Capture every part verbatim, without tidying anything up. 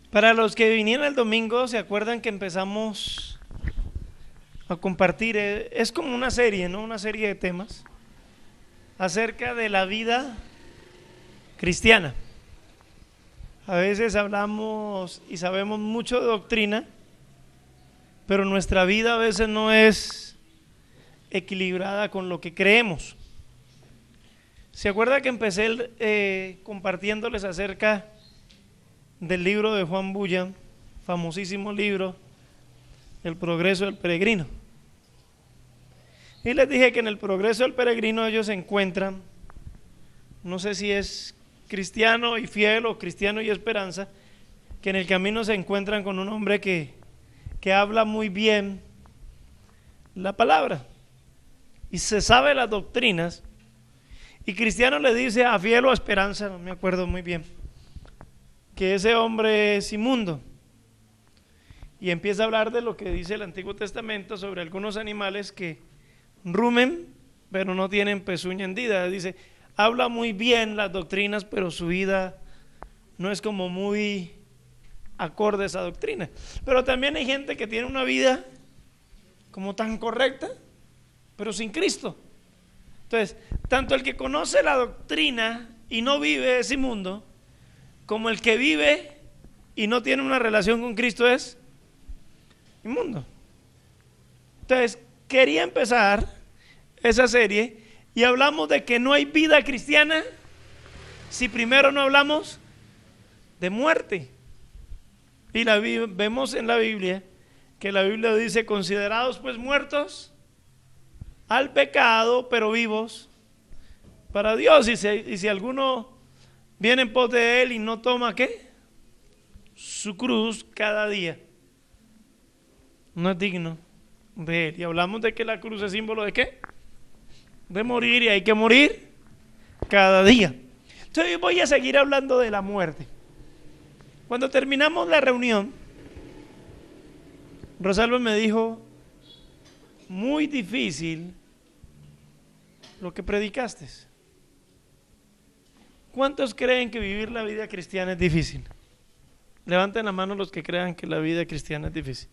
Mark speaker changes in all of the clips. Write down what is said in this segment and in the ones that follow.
Speaker 1: Para los que vinieron el domingo, ¿se acuerdan que empezamos a compartir? eh, Es como una serie, ¿no? Una serie de temas acerca de la vida cristiana. A veces hablamos y sabemos mucho de doctrina, pero nuestra vida a veces no es equilibrada con lo que creemos. ¿Se acuerda que empecé eh, compartiéndoles acerca del libro de Juan Bunyan, famosísimo libro, El progreso del peregrino? Y les dije que en el progreso del peregrino ellos encuentran, no sé si es cristiano y fiel o cristiano y esperanza, que en el camino se encuentran con un hombre que, que habla muy bien la palabra y se sabe las doctrinas, y cristiano le dice a fiel o a esperanza, no me acuerdo muy bien, que ese hombre es inmundo, y empieza a hablar de lo que dice el Antiguo Testamento sobre algunos animales que rumen pero no tienen pezuña hendida. Dice, habla muy bien las doctrinas, pero su vida no es como muy acorde a esa doctrina. Pero también hay gente que tiene una vida como tan correcta, pero sin Cristo. Entonces, tanto el que conoce la doctrina y no vive ese mundo, como el que vive y no tiene una relación con Cristo es inmundo. Entonces, quería empezar esa serie y hablamos de que no hay vida cristiana si primero no hablamos de muerte. Y la, vemos en la Biblia que la Biblia dice, considerados pues muertos al pecado, pero vivos para Dios. Y si, y si alguno viene en pos de él y no toma, ¿qué? Su cruz cada día, no es digno de él. Y hablamos de que la cruz es símbolo de ¿qué? De morir, y hay que morir cada día. Entonces voy a seguir hablando de la muerte. Cuando terminamos la reunión, Rosalba me dijo, muy difícil lo que predicaste. ¿Cuántos creen que vivir la vida cristiana es difícil? Levanten la mano los que crean que la vida cristiana es difícil.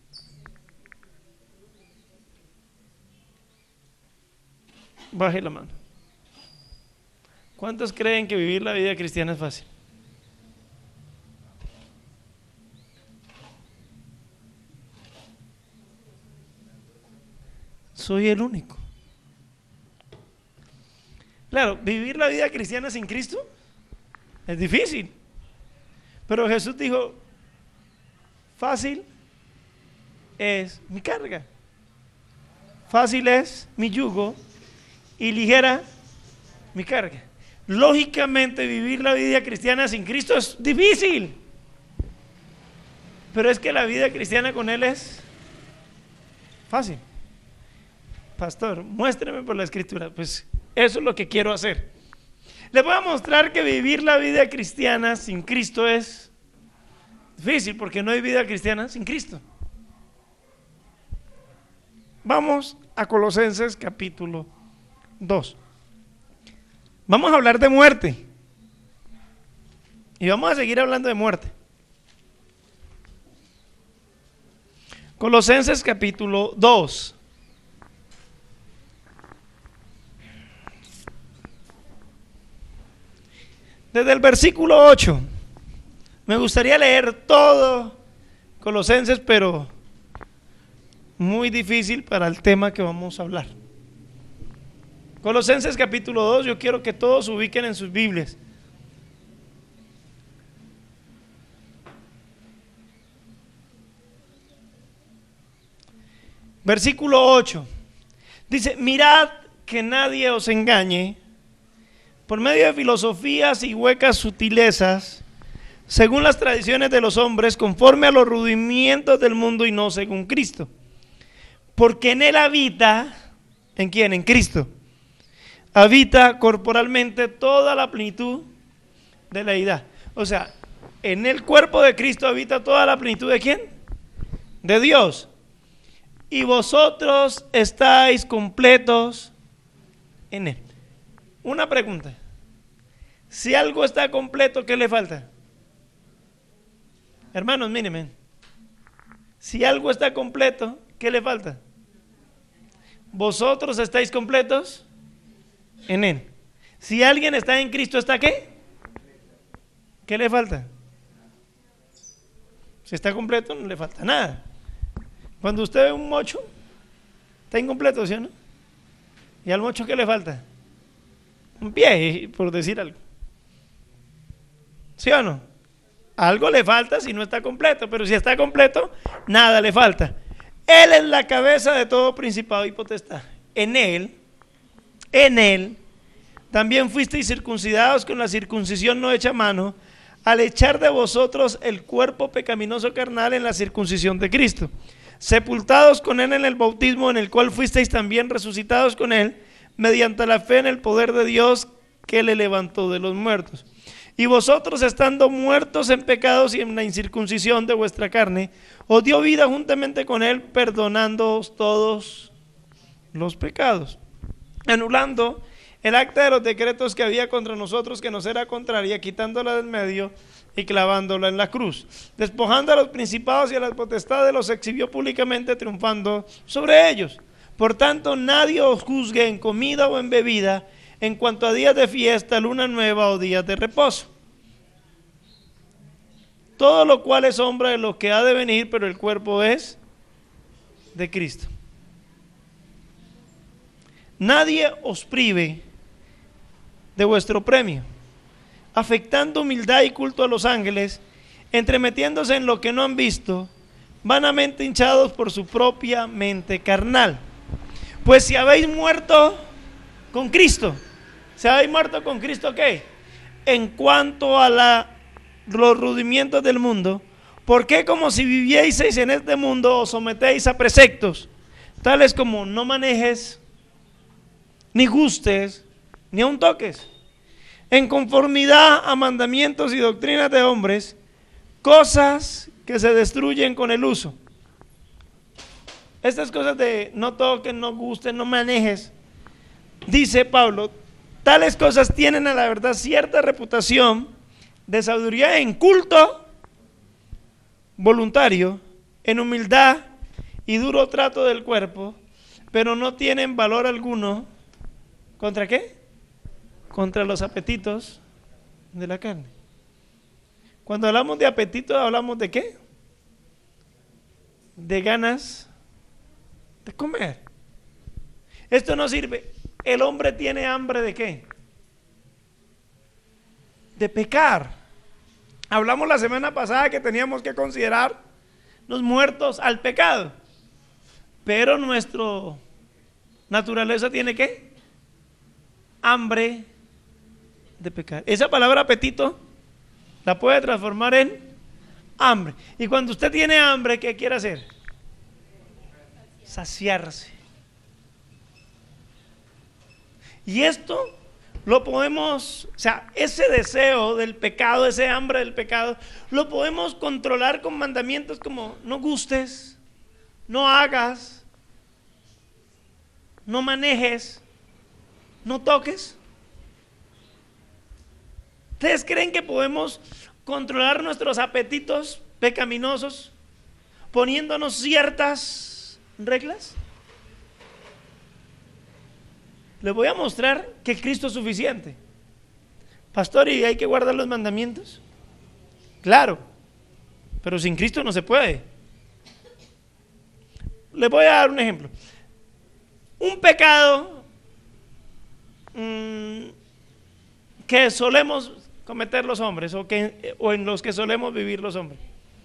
Speaker 1: Baje la mano. ¿Cuántos creen que vivir la vida cristiana es fácil? Soy el único. Claro, vivir la vida cristiana sin Cristo es difícil. Pero Jesús dijo, fácil es mi carga, fácil es mi yugo y ligera mi carga. Lógicamente vivir la vida cristiana sin Cristo es difícil, pero es que la vida cristiana con Él es fácil. Pastor, muéstreme por la escritura. Pues eso es lo que quiero hacer. Les voy a mostrar que vivir la vida cristiana sin Cristo es difícil, porque no hay vida cristiana sin Cristo. Vamos a Colosenses capítulo dos. Vamos a hablar de muerte. Y vamos a seguir hablando de muerte. Colosenses capítulo dos. Desde el versículo ocho. Me gustaría leer todo Colosenses, pero muy difícil para el tema que vamos a hablar. Colosenses capítulo dos, yo quiero que todos ubiquen en sus Biblias. Versículo ocho. Dice, mirad que nadie os engañe por medio de filosofías y huecas sutilezas, según las tradiciones de los hombres, conforme a los rudimientos del mundo y no según Cristo. Porque en Él habita, ¿en quién? En Cristo. Habita corporalmente toda la plenitud de la deidad. O sea, en el cuerpo de Cristo habita toda la plenitud ¿de quién? De Dios. Y vosotros estáis completos en Él. Una pregunta. Si algo está completo, ¿qué le falta? Hermanos, mírenme. Si algo está completo, ¿qué le falta? Vosotros estáis completos en Él. Si alguien está en Cristo, ¿está qué? ¿Qué le falta? Si está completo, no le falta nada. Cuando usted ve un mocho, está incompleto, ¿sí o no? ¿Y al mocho qué le falta? Un pie, por decir algo. ¿Sí o no? Algo le falta si no está completo, pero si está completo, nada le falta. Él es la cabeza de todo principado y potestad. En Él, en Él, también fuisteis circuncidados con la circuncisión no hecha a mano, al echar de vosotros el cuerpo pecaminoso carnal en la circuncisión de Cristo, sepultados con Él en el bautismo, en el cual fuisteis también resucitados con Él, mediante la fe en el poder de Dios que le levantó de los muertos. Y vosotros, estando muertos en pecados y en la incircuncisión de vuestra carne, os dio vida juntamente con Él, perdonándoos todos los pecados, anulando el acta de los decretos que había contra nosotros, que nos era contraria, quitándola del medio y clavándola en la cruz. Despojando a los principados y a las potestades, los exhibió públicamente, triunfando sobre ellos. Por tanto, nadie os juzgue en comida o en bebida, en cuanto a días de fiesta, luna nueva o días de reposo. Todo lo cual es sombra de lo que ha de venir, pero el cuerpo es de Cristo. Nadie os prive de vuestro premio, afectando humildad y culto a los ángeles, entremetiéndose en lo que no han visto, vanamente hinchados por su propia mente carnal. Pues si habéis muerto con Cristo, si habéis muerto con Cristo, ¿qué? En cuanto a la, los rudimientos del mundo, ¿por qué como si vivieseis en este mundo os sometéis a preceptos, tales como no manejes, ni gustes, ni aun toques, en conformidad a mandamientos y doctrinas de hombres, cosas que se destruyen con el uso? Estas cosas de no toques, no gustes, no manejes, dice Pablo, tales cosas tienen a la verdad cierta reputación de sabiduría en culto voluntario, en humildad y duro trato del cuerpo, pero no tienen valor alguno. ¿Contra qué? Contra los apetitos de la carne. Cuando hablamos de apetitos, ¿hablamos de qué? De ganas de comer. Esto no sirve. El hombre tiene hambre ¿de qué? De pecar. Hablamos la semana pasada que teníamos que considerar los muertos al pecado, pero nuestra naturaleza tiene ¿qué? Hambre de pecar. Esa palabra apetito la puede transformar en hambre. Y cuando usted tiene hambre, ¿qué quiere hacer? Saciarse. Y esto lo podemos, o sea, ese deseo del pecado, ese hambre del pecado, lo podemos controlar con mandamientos como no gustes, no hagas, no manejes, no toques. ¿Ustedes creen que podemos controlar nuestros apetitos pecaminosos poniéndonos ciertas reglas? Les voy a mostrar que Cristo es suficiente. Pastor, ¿y hay que guardar los mandamientos? Claro, pero sin Cristo no se puede. Les voy a dar un ejemplo. Un pecado mmm, que solemos cometer los hombres o, que, o en los que solemos vivir los hombres.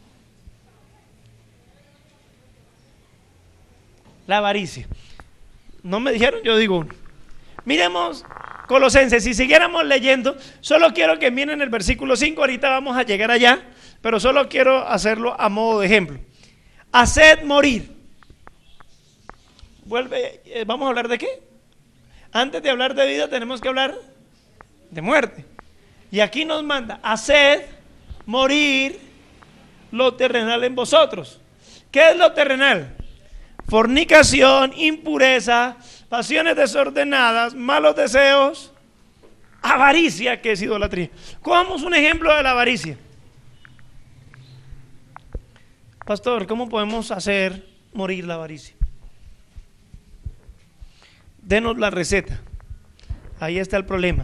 Speaker 1: La avaricia. No me dijeron, yo digo uno. Miremos Colosenses, si siguiéramos leyendo, solo quiero que miren el versículo cinco, ahorita vamos a llegar allá, pero solo quiero hacerlo a modo de ejemplo. Haced morir. Vuelve, eh, vamos a hablar de qué? Antes de hablar de vida tenemos que hablar de muerte. Y aquí nos manda, haced morir lo terrenal en vosotros. ¿Qué es lo terrenal? Fornicación, impureza, pasiones desordenadas, malos deseos, avaricia, que es idolatría. Cogamos un ejemplo de la avaricia. Pastor, ¿cómo podemos hacer morir la avaricia? Denos la receta. Ahí está el problema.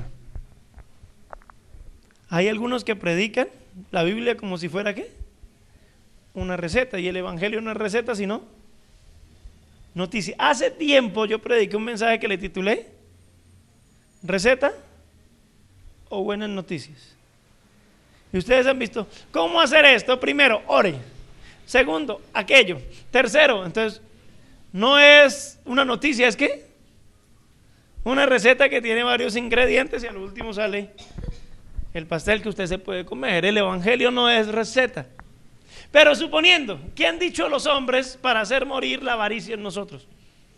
Speaker 1: Hay algunos que predican la Biblia como si fuera ¿qué? Una receta, y el evangelio no es receta sino noticia. Hace tiempo yo prediqué un mensaje que le titulé ¿receta o buenas noticias? Y ustedes han visto cómo hacer esto. Primero, ore. Segundo, aquello. Tercero, entonces no es una noticia, es que una receta que tiene varios ingredientes y al último sale el pastel que usted se puede comer. El evangelio no es receta. Pero suponiendo, ¿qué han dicho los hombres para hacer morir la avaricia en nosotros?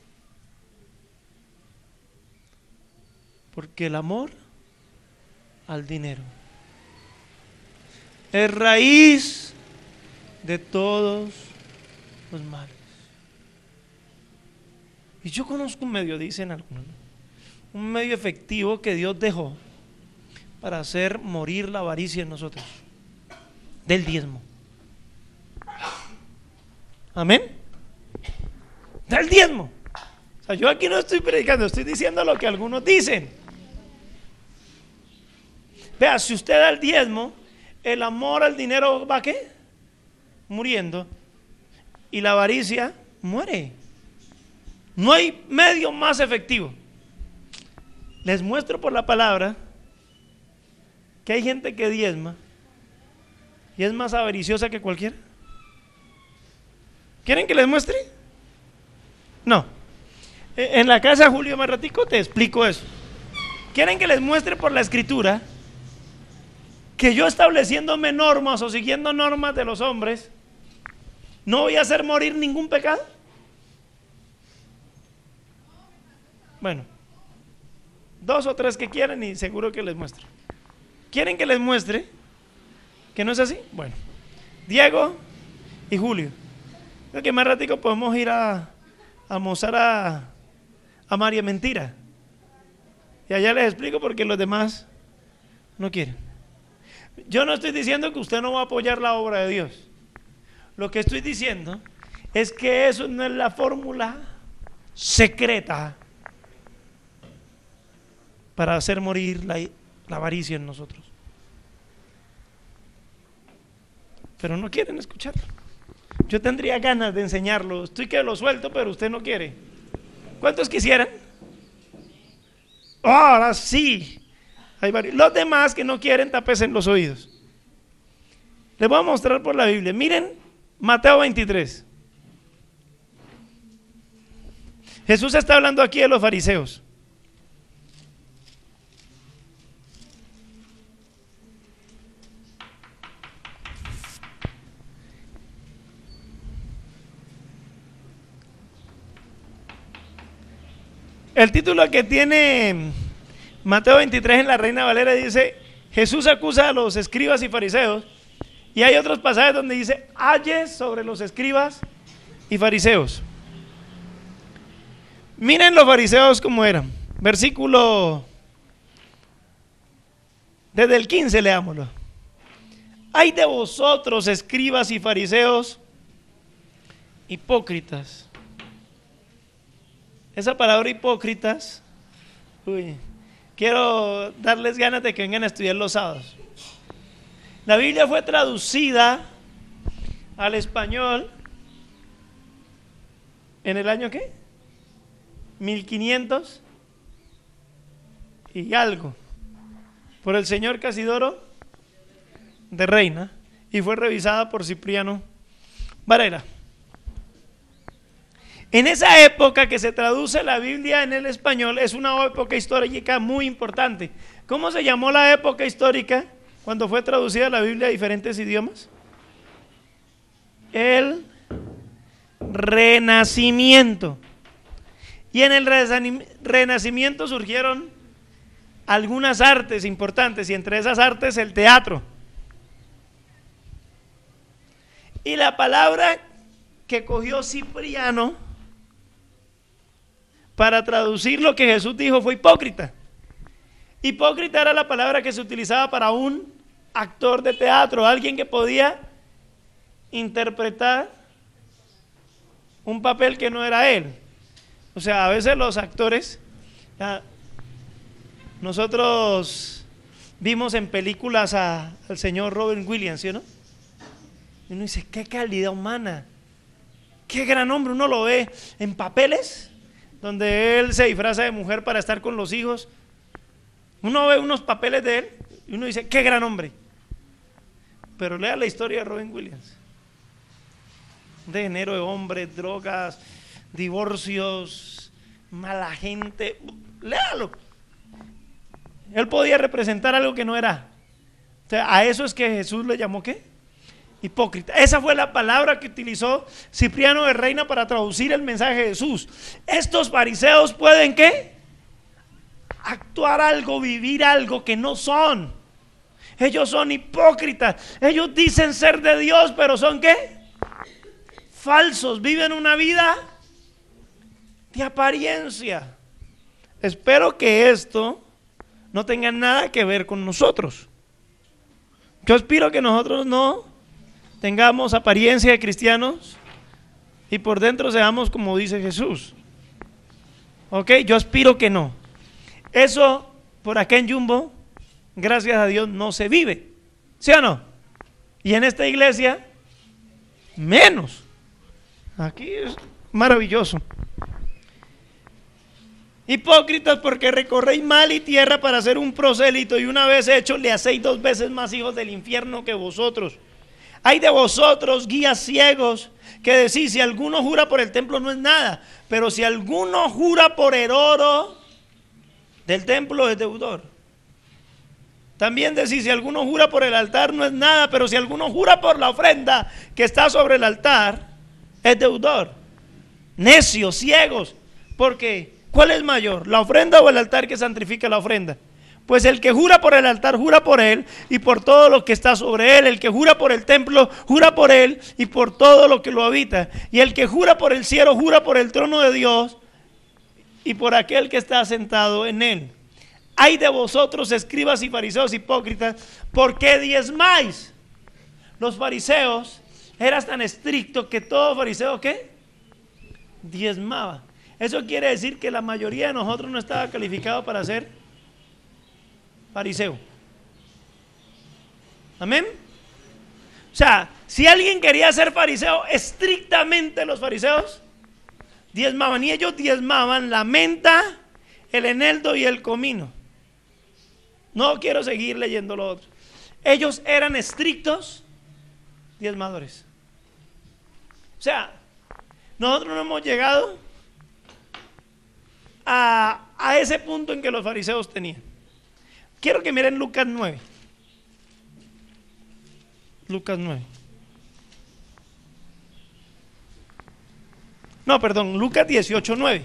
Speaker 1: Porque el amor al dinero es raíz de todos los males. Y yo conozco un medio, dicen algunos, un medio efectivo que Dios dejó para hacer morir la avaricia en nosotros: del diezmo. Amén. Del diezmo. O sea, yo aquí no estoy predicando, estoy diciendo lo que algunos dicen. Vea, si usted da el diezmo, el amor al dinero va ¿qué? Muriendo, y la avaricia muere. No hay medio más efectivo. Les muestro por la palabra que hay gente que diezma y es más avariciosa que cualquiera. ¿Quieren que les muestre? No. En la casa de Julio Marratico te explico eso. ¿Quieren que les muestre por la escritura que yo, estableciéndome normas o siguiendo normas de los hombres, no voy a hacer morir ningún pecado? Bueno, dos o tres que quieren y seguro que les muestre. ¿Quieren que les muestre que no es así? Bueno, Diego y Julio. Creo que más ratico podemos ir a, a almorzar a, a María Mentira. Y allá les explico por qué los demás no quieren. Yo no estoy diciendo que usted no va a apoyar la obra de Dios. Lo que estoy diciendo es que eso no es la fórmula secreta para hacer morir la, la avaricia en nosotros. Pero no quieren escucharlo. Yo tendría ganas de enseñarlo. Estoy que lo suelto, pero usted no quiere. ¿Cuántos quisieran? Oh, ahora sí. Hay varios. Los demás que no quieren, tapesen los oídos. Les voy a mostrar por la Biblia. Miren Mateo veintitrés. Jesús está hablando aquí de los fariseos. El título que tiene Mateo veintitrés en la Reina Valera dice: Jesús acusa a los escribas y fariseos. Y hay otros pasajes donde dice: ayes sobre los escribas y fariseos. Miren los fariseos cómo eran. Versículo desde el quince, leámoslo. Ay de vosotros, escribas y fariseos, hipócritas. Esa palabra hipócritas, uy, quiero darles ganas de que vengan a estudiar los sábados. La Biblia fue traducida al español en el año ¿qué? mil quinientos y algo, por el señor Casidoro de Reina, y fue revisada por Cipriano Varela. En esa época que se traduce la Biblia en el español, es una época histórica muy importante. ¿Cómo se llamó la época histórica cuando fue traducida la Biblia a diferentes idiomas? El Renacimiento. Y en el Renacimiento surgieron algunas artes importantes, y entre esas artes el teatro. Y la palabra que cogió Cipriano para traducir lo que Jesús dijo fue hipócrita. Hipócrita era la palabra que se utilizaba para un actor de teatro, alguien que podía interpretar un papel que no era él. O sea, a veces los actores, ya, nosotros vimos en películas a, al señor Robin Williams, ¿sí o no? Y uno dice, qué calidad humana, qué gran hombre. Uno lo ve en papeles donde él se disfraza de mujer para estar con los hijos. Uno ve unos papeles de él y uno dice, qué gran hombre. Pero lea la historia de Robin Williams. De género de hombres, drogas, divorcios, mala gente. Léalo. Él podía representar algo que no era. O sea, a eso es que Jesús le llamó ¿qué? Hipócrita. Esa fue la palabra que utilizó Cipriano de Reina para traducir el mensaje de Jesús. Estos fariseos pueden ¿qué? Actuar algo, vivir algo que no son. Ellos son hipócritas. Ellos dicen ser de Dios, pero son ¿qué? Falsos. Viven una vida de apariencia. Espero que esto no tenga nada que ver con nosotros. Yo aspiro que nosotros no tengamos apariencia de cristianos y por dentro seamos como dice Jesús. Ok, yo aspiro que no. Eso por acá en Jumbo, gracias a Dios, no se vive. ¿Sí o no? Y en esta iglesia, menos. Aquí es maravilloso. Hipócritas, porque recorréis mal y tierra para hacer un prosélito, y una vez hecho le hacéis dos veces más hijos del infierno que vosotros. Hay de vosotros, guías ciegos, que decís, si alguno jura por el templo no es nada, pero si alguno jura por el oro del templo es deudor. También decís, si alguno jura por el altar no es nada, pero si alguno jura por la ofrenda que está sobre el altar es deudor. Necios, ciegos, porque ¿cuál es mayor, la ofrenda o el altar que santifica la ofrenda? Pues el que jura por el altar, jura por él y por todo lo que está sobre él. El que jura por el templo, jura por él y por todo lo que lo habita. Y el que jura por el cielo, jura por el trono de Dios y por aquel que está sentado en él. Ay de vosotros, escribas y fariseos hipócritas, ¿por qué diezmáis? Los fariseos eran tan estrictos que todo fariseo, ¿qué? Diezmaba. Eso quiere decir que la mayoría de nosotros no estaba calificado para ser fariseo. Amén. O sea, si alguien quería ser fariseo, estrictamente los fariseos diezmaban, y ellos diezmaban la menta, el eneldo y el comino. No quiero seguir leyendo lo otro. Ellos eran estrictos diezmadores. O sea, nosotros no hemos llegado a, a ese punto en que los fariseos tenían. Quiero que miren Lucas nueve. Lucas nueve. No, perdón, Lucas dieciocho, nueve.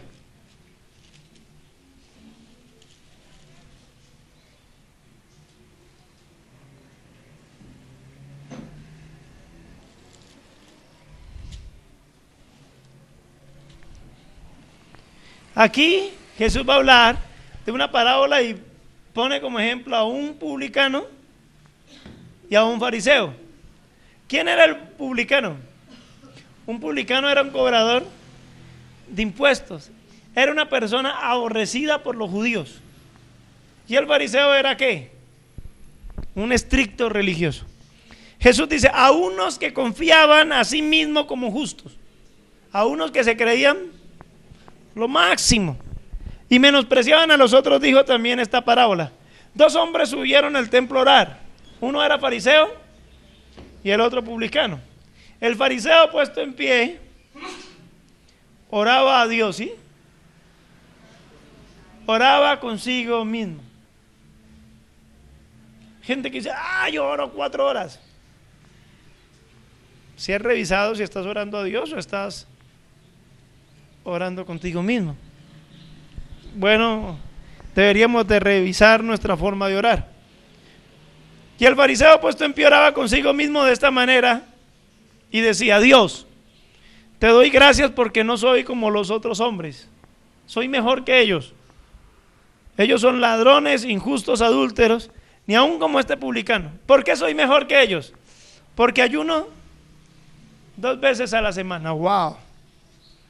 Speaker 1: Aquí Jesús va a hablar de una parábola y pone como ejemplo a un publicano y a un fariseo. ¿Quién era el publicano? Un publicano era un cobrador de impuestos. Era una persona aborrecida por los judíos. ¿Y el fariseo era qué? Un estricto religioso. Jesús dice, a unos que confiaban a sí mismos como justos, a unos que se creían lo máximo y menospreciaban a los otros, dijo también esta parábola. Dos hombres subieron al templo a orar. Uno era fariseo y el otro publicano. El fariseo, puesto en pie, oraba a Dios, ¿sí? Oraba consigo mismo. Gente que dice, ah, yo oro cuatro horas. Si has revisado si estás orando a Dios o estás orando contigo mismo. Bueno, deberíamos de revisar nuestra forma de orar. Y el fariseo, puesto en pie, oraba consigo mismo de esta manera y decía, Dios, te doy gracias porque no soy como los otros hombres, soy mejor que ellos. Ellos son ladrones, injustos, adúlteros, ni aun como este publicano. ¿Por qué soy mejor que ellos? Porque ayuno dos veces a la semana. Wow.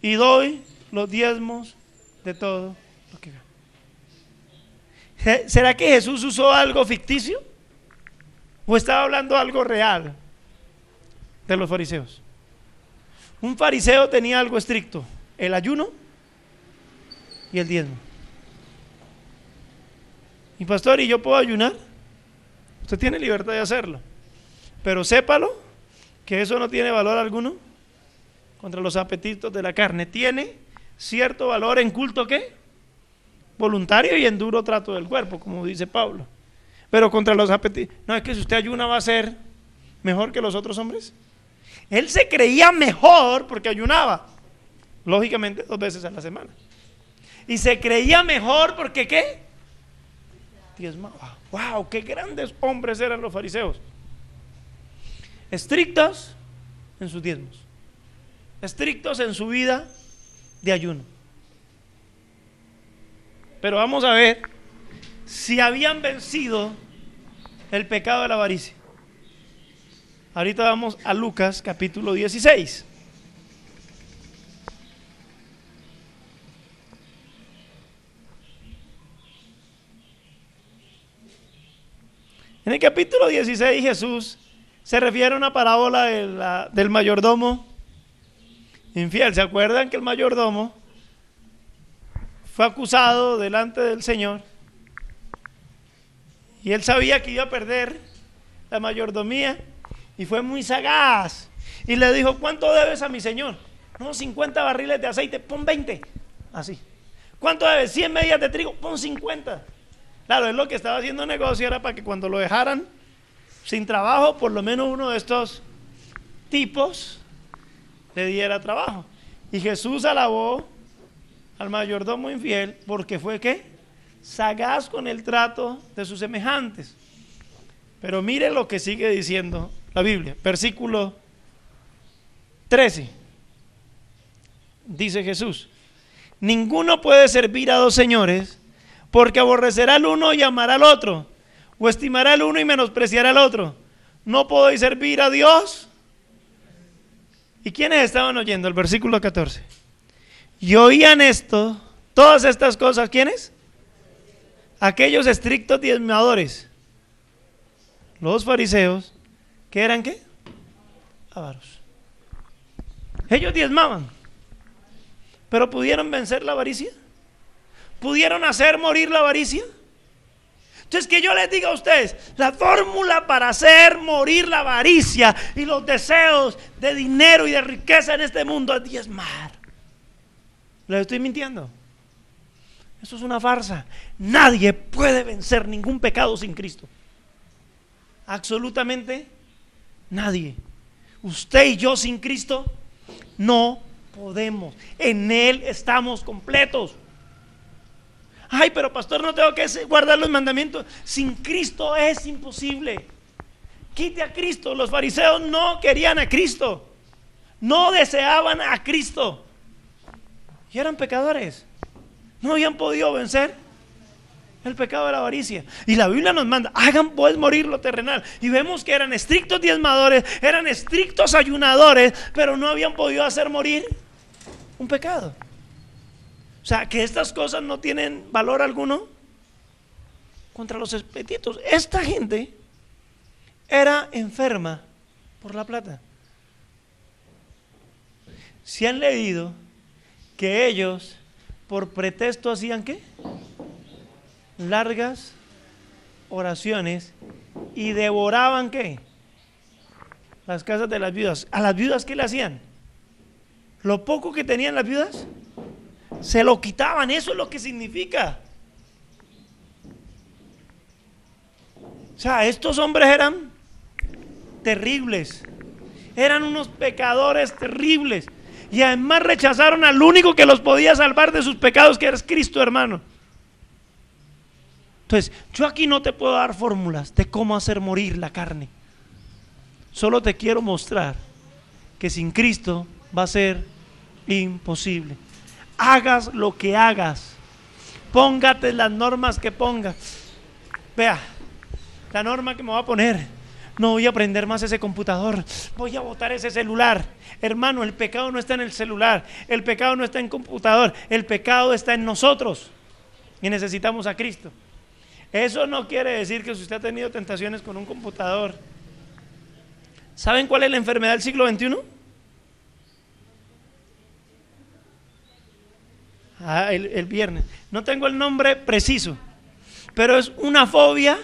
Speaker 1: y doy los diezmos de todo lo que gano. ¿Será que Jesús usó algo ficticio? ¿O estaba hablando algo real de los fariseos? Un fariseo tenía algo estricto: el ayuno y el diezmo. Y pastor, ¿y yo puedo ayunar? Usted tiene libertad de hacerlo, pero sépalo que eso no tiene valor alguno contra los apetitos de la carne. Tiene cierto valor en culto, ¿qué? Voluntario y en duro trato del cuerpo, como dice Pablo. Pero contra los apetitos, no, es que si usted ayuna va a ser mejor que los otros hombres. Él se creía mejor porque ayunaba, lógicamente dos veces a la semana, y se creía mejor porque ¿qué? Diezmaba. Wow, qué grandes hombres eran los fariseos, estrictos en sus diezmos, estrictos en su vida de ayuno. Pero vamos a ver si habían vencido el pecado de la avaricia. Ahorita vamos a Lucas capítulo dieciséis. En el capítulo dieciséis Jesús se refiere a una parábola de la, del mayordomo infiel. ¿Se acuerdan que el mayordomo fue acusado delante del Señor y él sabía que iba a perder la mayordomía y fue muy sagaz y le dijo: ¿cuánto debes a mi señor? No, cincuenta barriles de aceite, pon veinte. Así. ¿Cuánto debes? cien medidas de trigo, pon cincuenta. Claro, él lo que estaba haciendo negocio era para que cuando lo dejaran sin trabajo, por lo menos uno de estos tipos le diera trabajo. Y Jesús alabó al mayordomo infiel porque fue ¿qué? Sagaz con el trato de sus semejantes. Pero mire lo que sigue diciendo la Biblia, versículo trece. Dice Jesús: ninguno puede servir a dos señores, porque aborrecerá al uno y amará al otro, o estimará al uno y menospreciará al otro. No podéis servir a Dios. ¿Y quiénes estaban oyendo? El versículo catorce. Y oían esto, todas estas cosas, ¿quiénes? Aquellos estrictos diezmadores, los fariseos, ¿que eran qué? Avaros. Ellos diezmaban, pero ¿pudieron vencer la avaricia? ¿Pudieron hacer morir la avaricia? Entonces, que yo les diga a ustedes, la fórmula para hacer morir la avaricia y los deseos de dinero y de riqueza en este mundo es diezmar. ¿Les estoy mintiendo? Eso es una farsa. Nadie puede vencer ningún pecado sin Cristo. Absolutamente nadie. Usted y yo sin Cristo no podemos. En Él estamos completos. Ay, pero pastor, no tengo que guardar los mandamientos. Sin Cristo es imposible. Quite a Cristo. Los fariseos no querían a Cristo, no deseaban a Cristo y eran pecadores. No habían podido vencer el pecado de la avaricia. Y la Biblia nos manda: hagan pues morir lo terrenal. Y vemos que eran estrictos diezmadores, eran estrictos ayunadores, pero no habían podido hacer morir un pecado. O sea, que estas cosas no tienen valor alguno contra los apetitos. Esta gente era enferma por la plata. Si han leído que ellos, por pretexto, hacían ¿qué? Largas oraciones y devoraban ¿qué? Las casas de las viudas. ¿A las viudas qué le hacían? Lo poco que tenían las viudas se lo quitaban. Eso es lo que significa. O sea, estos hombres eran terribles, eran unos pecadores terribles, y además rechazaron al único que los podía salvar de sus pecados, que es Cristo, hermano. Entonces, yo aquí no te puedo dar fórmulas de cómo hacer morir la carne. Solo te quiero mostrar que sin Cristo va a ser imposible. Hagas lo que hagas, póngate las normas que pongas. Vea, la norma que me voy a poner: No voy a prender más ese computador, voy a botar ese celular. Hermano, el pecado no está en el celular, el pecado no está en el computador, el pecado está en nosotros y necesitamos a Cristo. Eso no quiere decir que si usted ha tenido tentaciones con un computador. ¿Saben cuál es la enfermedad del siglo veintiuno? Ah, el, el viernes. No tengo el nombre preciso, pero es una fobia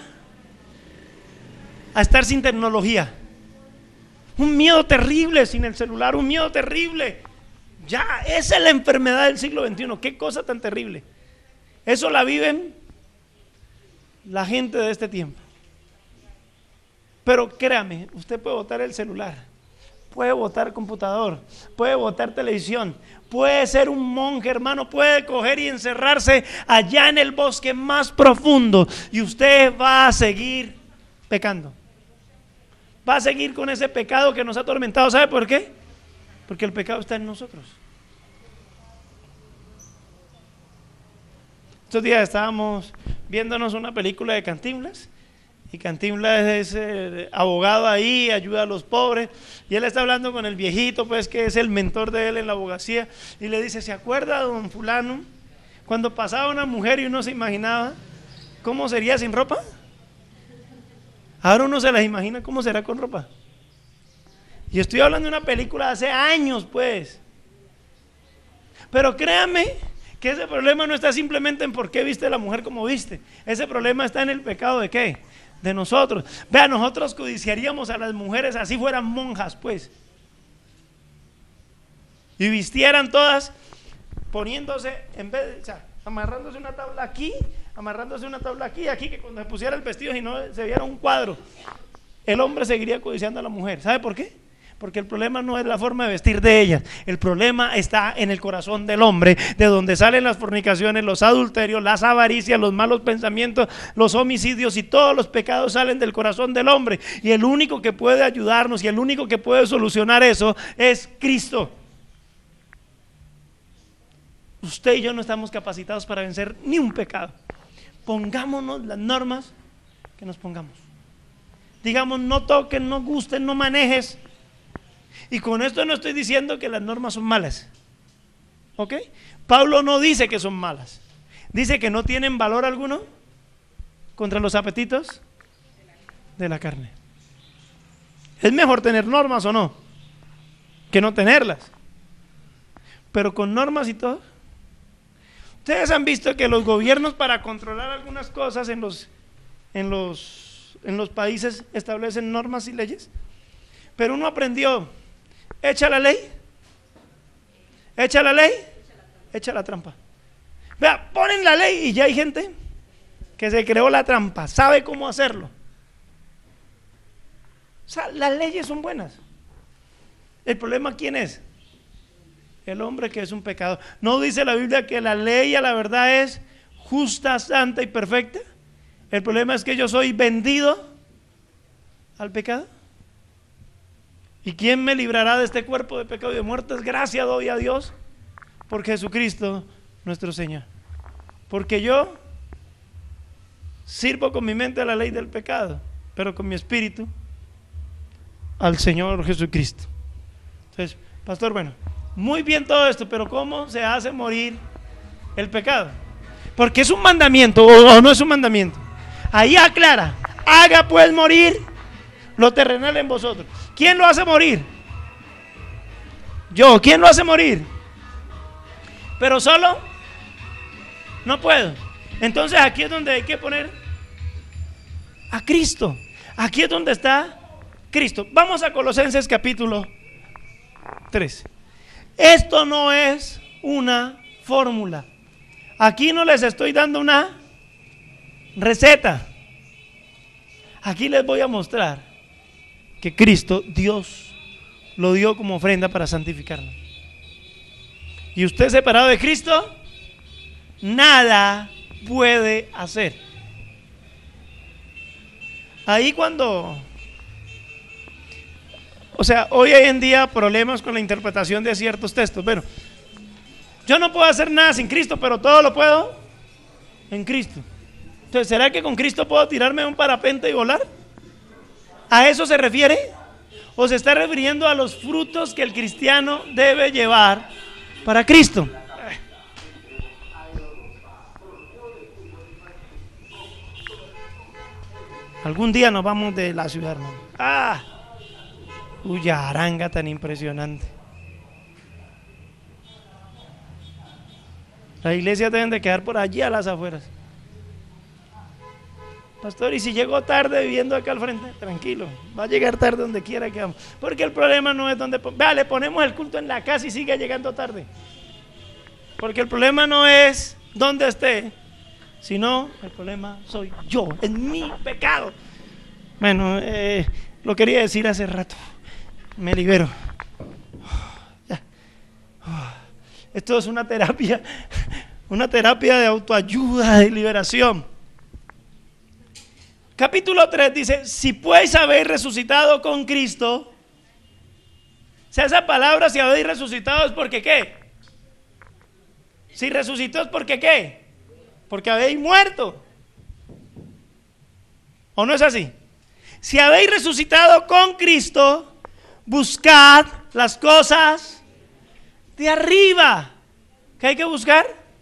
Speaker 1: a estar sin tecnología. Un miedo terrible sin el celular, un miedo terrible. Ya, esa es la enfermedad del siglo veintiuno. Qué cosa tan terrible. Eso la viven la gente de este tiempo. Pero créame, usted puede botar el celular, puede botar computador, puede botar televisión, puede ser un monje, hermano, puede coger y encerrarse allá en el bosque más profundo y usted va a seguir pecando. Va a seguir con ese pecado que nos ha atormentado. ¿Sabe por qué? Porque el pecado está en nosotros. Estos días estábamos viéndonos una película de Cantinflas, y Cantinflas es eh, abogado ahí, ayuda a los pobres, y él está hablando con el viejito, pues que es el mentor de él en la abogacía, y le dice: ¿se acuerda, don fulano, cuando pasaba una mujer y uno se imaginaba cómo sería sin ropa? Ahora uno se las imagina cómo será con ropa. Y estoy hablando de una película de hace años, pues. Pero créame que ese problema no está simplemente en por qué viste a la mujer como viste. Ese problema está en el pecado de qué, de nosotros. Vea, nosotros codiciaríamos a las mujeres así fueran monjas, pues, y vistieran todas poniéndose, en vez de, o sea, amarrándose una tabla aquí, amarrándose una tabla aquí, aquí, que cuando se pusiera el vestido, si no se viera un cuadro, el hombre seguiría codiciando a la mujer. ¿Sabe por qué? Porque el problema no es la forma de vestir de ellas, el problema está en el corazón del hombre, de donde salen las fornicaciones, los adulterios, las avaricias, los malos pensamientos, los homicidios, y todos los pecados salen del corazón del hombre. Y el único que puede ayudarnos y el único que puede solucionar eso es Cristo. Usted y yo no estamos capacitados para vencer ni un pecado. Pongámonos las normas que nos pongamos. Digamos: no toques, no gustes, no manejes. Y con esto no estoy diciendo que las normas son malas, ¿ok? Pablo no dice que son malas, dice que no tienen valor alguno contra los apetitos de la carne. Es mejor tener normas o no que no tenerlas, pero con normas y todo. Ustedes han visto que los gobiernos, para controlar algunas cosas en los, en los, en los países, establecen normas y leyes, pero uno aprendió: echa la ley, echa la ley, echa la trampa. Vea, ponen la ley y ya hay gente que se creó la trampa, sabe cómo hacerlo. O sea, las leyes son buenas. El problema, ¿quién es? El hombre, que es un pecado. ¿No dice la Biblia que la ley a la verdad es justa, santa y perfecta? El problema es que yo soy vendido al pecado. ¿Y quién me librará de este cuerpo de pecado y de muerte? Gracias doy a Dios por Jesucristo nuestro Señor. Porque yo sirvo con mi mente a la ley del pecado, pero con mi espíritu al Señor Jesucristo. Entonces, pastor, bueno, muy bien todo esto, pero ¿cómo se hace morir el pecado? Porque es un mandamiento o no es un mandamiento. Ahí aclara: haga pues morir lo terrenal en vosotros. ¿Quién lo hace morir? Yo. ¿Quién lo hace morir? Pero solo no puedo. Entonces aquí es donde hay que poner a Cristo. Aquí es donde está Cristo. Vamos a Colosenses capítulo tres. Esto no es una fórmula. Aquí no les estoy dando una receta. Aquí les voy a mostrar que Cristo, Dios, lo dio como ofrenda para santificarlo. Y usted, separado de Cristo, nada puede hacer. Ahí cuando, o sea, hoy en día problemas con la interpretación de ciertos textos. Bueno, yo no puedo hacer nada sin Cristo, pero todo lo puedo en Cristo. Entonces, ¿será que con Cristo puedo tirarme de un parapente y volar? ¿A eso se refiere? ¿O se está refiriendo a los frutos que el cristiano debe llevar para Cristo? Algún día nos vamos de la ciudad, hermano. ¡Ah! Uya aranga tan impresionante. Las iglesias deben de quedar por allí a las afueras. Pastor, y si llegó tarde viviendo acá al frente, tranquilo, va a llegar tarde donde quiera que vamos. Porque el problema no es donde... Vea, le ponemos el culto en la casa y sigue llegando tarde. Porque el problema no es donde esté, sino el problema soy yo, es mi pecado. Bueno, eh, lo quería decir hace rato. Me libero. Ya. Esto es una terapia, una terapia de autoayuda, de liberación. Capítulo tres dice, si pues habéis resucitado con Cristo, o sea, esa palabra si habéis resucitado es porque ¿qué? Si resucitó es porque ¿qué? Porque habéis muerto. ¿O no es así? Si habéis resucitado con Cristo, buscad las cosas de arriba. ¿Qué hay que buscar?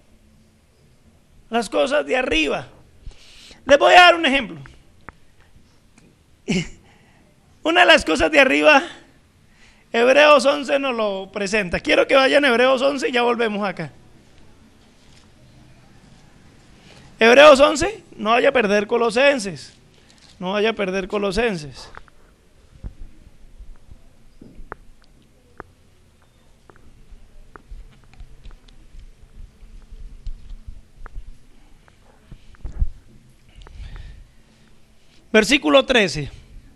Speaker 1: Las cosas de arriba. Les voy a dar un ejemplo. Una de las cosas de arriba, Hebreos once nos lo presenta. Quiero que vayan a Hebreos once y ya volvemos acá. Hebreos once, no vaya a perder Colosenses. No vaya a perder Colosenses. Versículo trece.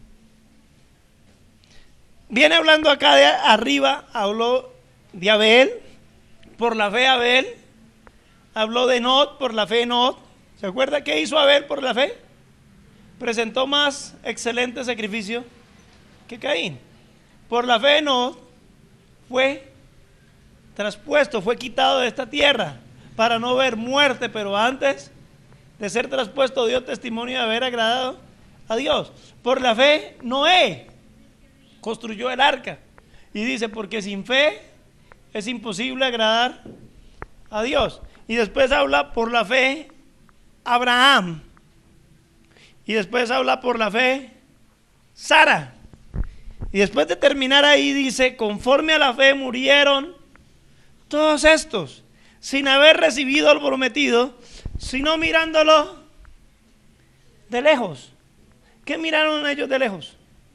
Speaker 1: Viene hablando acá de arriba, habló de Abel, por la fe Abel, habló de Not, por la fe Not. ¿Se acuerda qué hizo Abel por la fe? Presentó más excelente sacrificio que Caín. Por la fe Not fue traspuesto, fue quitado de esta tierra para no ver muerte, pero antes de ser traspuesto dio testimonio de haber agradado a Dios. Por la fe Noé construyó el arca y dice, porque sin fe es imposible agradar a Dios. Y después habla por la fe Abraham, y después habla por la fe Sara, y después de terminar ahí dice, conforme a la fe murieron todos estos sin haber recibido lo prometido, sino mirándolo de lejos. ¿Qué miraron ellos de lejos?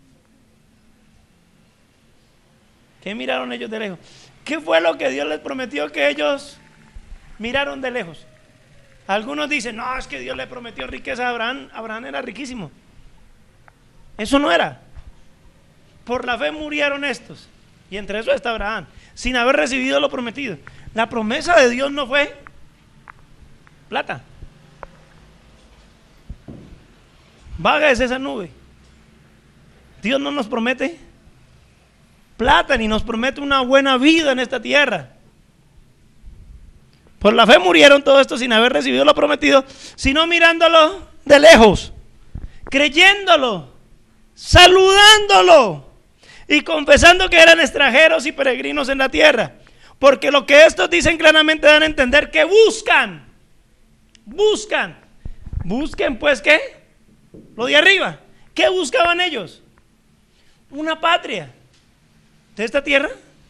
Speaker 1: ¿Qué miraron ellos de lejos? ¿Qué fue lo que Dios les prometió que ellos miraron de lejos? Algunos dicen, no, es que Dios le prometió riqueza a Abraham. Abraham era riquísimo. Eso no era. Por la fe murieron estos, y entre eso está Abraham, sin haber recibido lo prometido. La promesa de Dios no fue plata. Vaga es esa nube. Dios no nos promete plata, ni nos promete una buena vida en esta tierra. Por la fe murieron todos estos sin haber recibido lo prometido, sino mirándolo de lejos, creyéndolo, saludándolo y confesando que eran extranjeros y peregrinos en la tierra. Porque lo que estos dicen claramente dan a entender que buscan, buscan, busquen pues ¿qué? Lo de arriba. ¿Qué buscaban ellos? Una patria de esta tierra.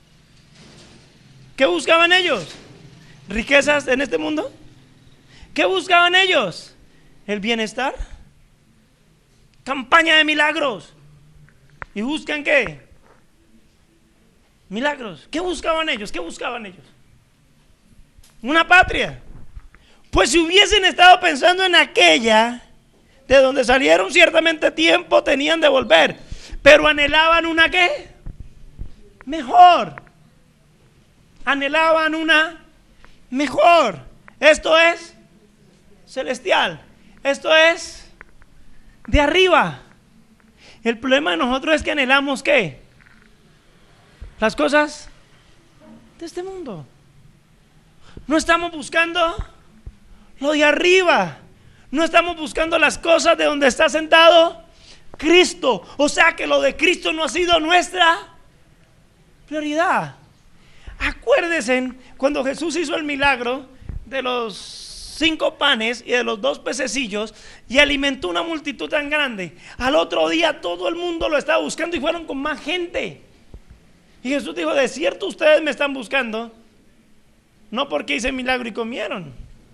Speaker 1: ¿Qué buscaban ellos? ¿Riquezas en este mundo? ¿Qué buscaban ellos? ¿El bienestar? Campaña de milagros. ¿Y buscan qué? Milagros. ¿Qué buscaban ellos? ¿Qué buscaban ellos? Una patria. Pues si hubiesen estado pensando en aquella de donde salieron, ciertamente tiempo tenían de volver, pero anhelaban una ¿qué? Mejor. Anhelaban una mejor. Esto es celestial. Esto es de arriba. El problema de nosotros es que anhelamos ¿qué? Las cosas de este mundo. No estamos buscando lo de arriba. No estamos buscando las cosas de donde está sentado Cristo. O sea que lo de Cristo no ha sido nuestra prioridad. Acuérdense cuando Jesús hizo el milagro de los cinco panes y de los dos pececillos y alimentó una multitud tan grande. Al otro día todo el mundo lo estaba buscando y fueron con más gente. Y Jesús dijo: de cierto ustedes me están buscando, no porque hice milagro y comieron.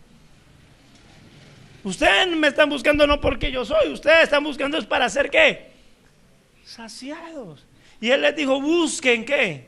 Speaker 1: Ustedes me están buscando no porque yo soy, ustedes están buscando es para hacer ¿qué? Saciados. Y Él les dijo: busquen ¿qué?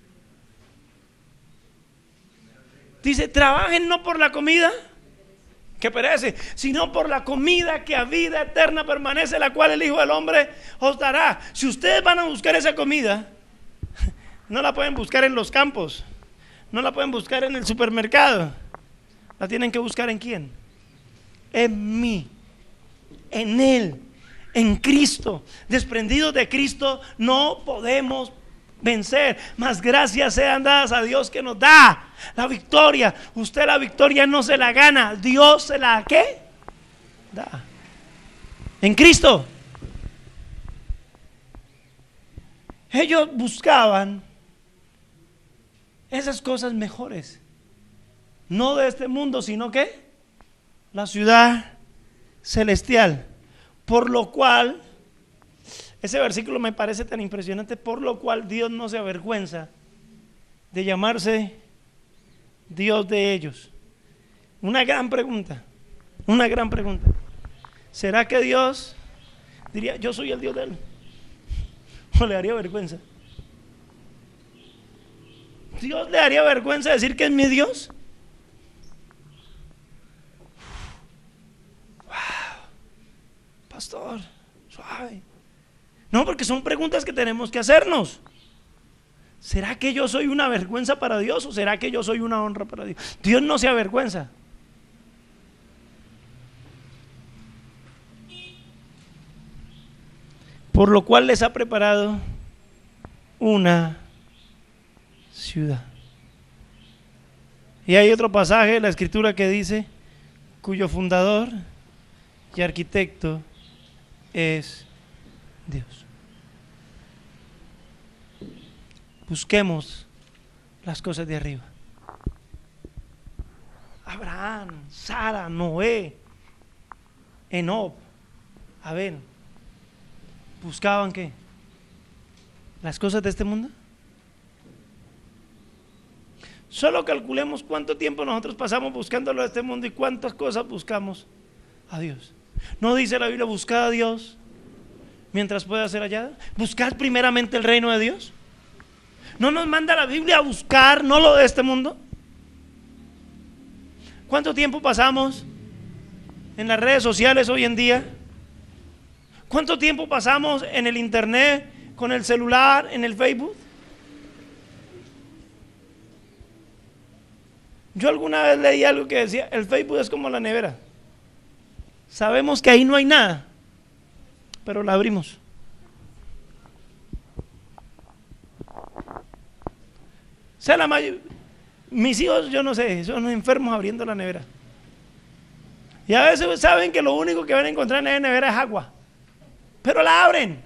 Speaker 1: Dice: trabajen no por la comida que perece, sino por la comida que a vida eterna permanece, la cual el Hijo del Hombre os dará. Si ustedes van a buscar esa comida, no la pueden buscar en los campos, no la pueden buscar en el supermercado, la tienen que buscar ¿en quién? En mí, en Él, en Cristo. Desprendidos de Cristo no podemos vencer, mas gracias sean dadas a Dios que nos da la victoria. Usted la victoria no se la gana, Dios se la ¿qué? Da. En Cristo. Ellos buscaban esas cosas mejores, no de este mundo, sino que la ciudad celestial. Por lo cual, ese versículo me parece tan impresionante, por lo cual Dios no se avergüenza de llamarse Dios de ellos. Una gran pregunta, una gran pregunta. ¿Será que Dios diría: yo soy el Dios de él? ¿O le daría vergüenza? ¿Dios le daría vergüenza decir que es mi Dios? Wow, pastor, suave. No, porque son preguntas que tenemos que hacernos. ¿Será que yo soy una vergüenza para Dios o será que yo soy una honra para Dios? Dios no se avergüenza. Por lo cual les ha preparado una ciudad. Y hay otro pasaje de la Escritura que dice: cuyo fundador y arquitecto es Dios. Busquemos las cosas de arriba. Abraham, Sara, Noé, Enob, Abel, ¿buscaban qué? ¿Las cosas de este mundo? Solo calculemos cuánto tiempo nosotros pasamos buscando lo de este mundo y cuántas cosas buscamos a Dios. ¿No dice la Biblia: buscad a Dios mientras pueda ser hallado? Buscad primeramente el reino de Dios. ¿No nos manda la Biblia a buscar no lo de este mundo? ¿Cuánto tiempo pasamos en las redes sociales hoy en día? ¿Cuánto tiempo pasamos en el internet, con el celular, en el Facebook? Yo alguna vez leí algo que decía: el Facebook es como la nevera. Sabemos que ahí no hay nada, pero la abrimos. O sea, la mayor, mis hijos, yo no sé, son enfermos abriendo la nevera. Y a veces saben que lo único que van a encontrar en la nevera es agua, pero la abren.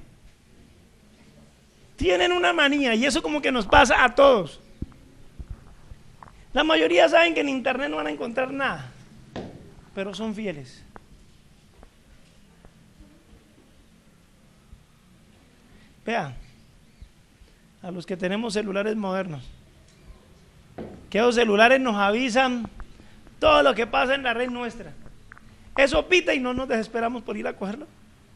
Speaker 1: Tienen una manía, y eso como que nos pasa a todos. La mayoría saben que en internet no van a encontrar nada, pero son fieles. Vean, a los que tenemos celulares modernos, que esos celulares nos avisan todo lo que pasa en la red nuestra. Eso pita y no nos desesperamos por ir a cogerlo.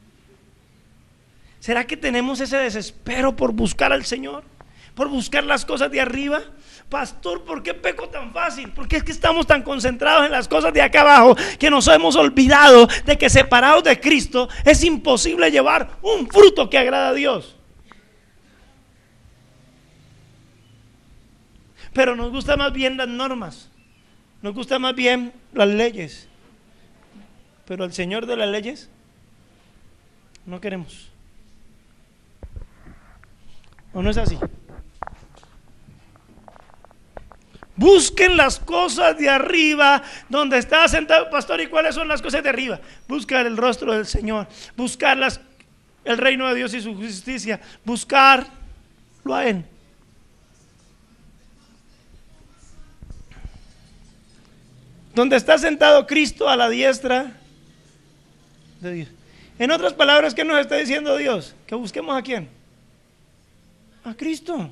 Speaker 1: ¿Será que tenemos ese desespero por buscar al Señor? ¿Por buscar las cosas de arriba? Pastor, ¿por qué peco tan fácil? Porque es que estamos tan concentrados en las cosas de acá abajo que nos hemos olvidado de que separados de Cristo es imposible llevar un fruto que agrada a Dios. Pero nos gusta más bien las normas, nos gusta más bien las leyes, pero al Señor de las leyes no queremos. ¿O no es así? Busquen las cosas de arriba, donde está sentado. Pastor, ¿y cuáles son las cosas de arriba? Buscar el rostro del Señor, buscar las, el reino de Dios y su justicia, buscarlo a Él. Donde está sentado Cristo a la diestra de Dios. En otras palabras, ¿qué nos está diciendo Dios? Que busquemos a quién. A Cristo.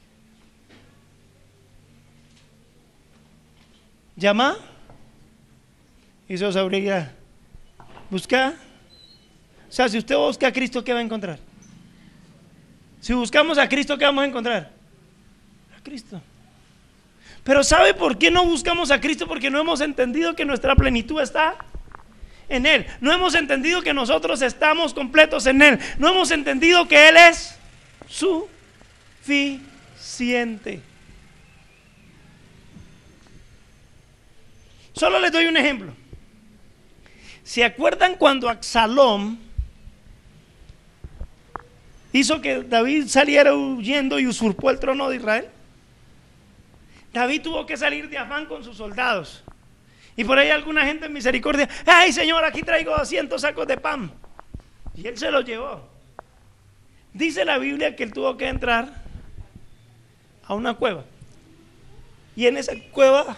Speaker 1: Llama y se os abrirá. Busca. O sea, si usted busca a Cristo, ¿qué va a encontrar? Si buscamos a Cristo, ¿qué vamos a encontrar? A Cristo. Pero ¿sabe por qué no buscamos a Cristo? Porque no hemos entendido que nuestra plenitud está en Él. No hemos entendido que nosotros estamos completos en Él. No hemos entendido que Él es suficiente. Solo les doy un ejemplo. ¿Se acuerdan cuando Absalom hizo que David saliera huyendo y usurpó el trono de Israel? David tuvo que salir de afán con sus soldados. Y por ahí alguna gente en misericordia: ay, Señor, aquí traigo doscientos sacos de pan. Y él se los llevó. Dice la Biblia que él tuvo que entrar a una cueva. Y en esa cueva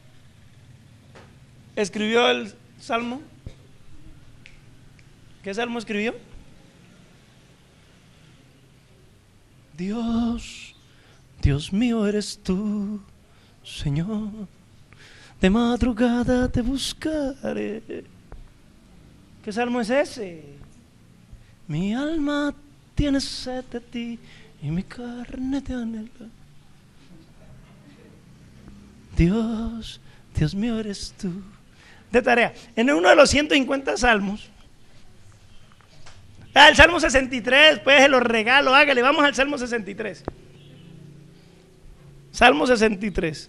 Speaker 1: escribió el salmo. ¿Qué salmo escribió? Dios, Dios mío eres tú, Señor, de madrugada te buscaré. ¿Qué salmo es ese? Mi alma tiene sed de ti y mi carne te anhela. Dios, Dios mío eres tú. De tarea, en uno de los ciento cincuenta salmos, ah, el Salmo sesenta y tres, pues se lo regalo, hágale, vamos al Salmo sesenta y tres. Salmo sesenta y tres.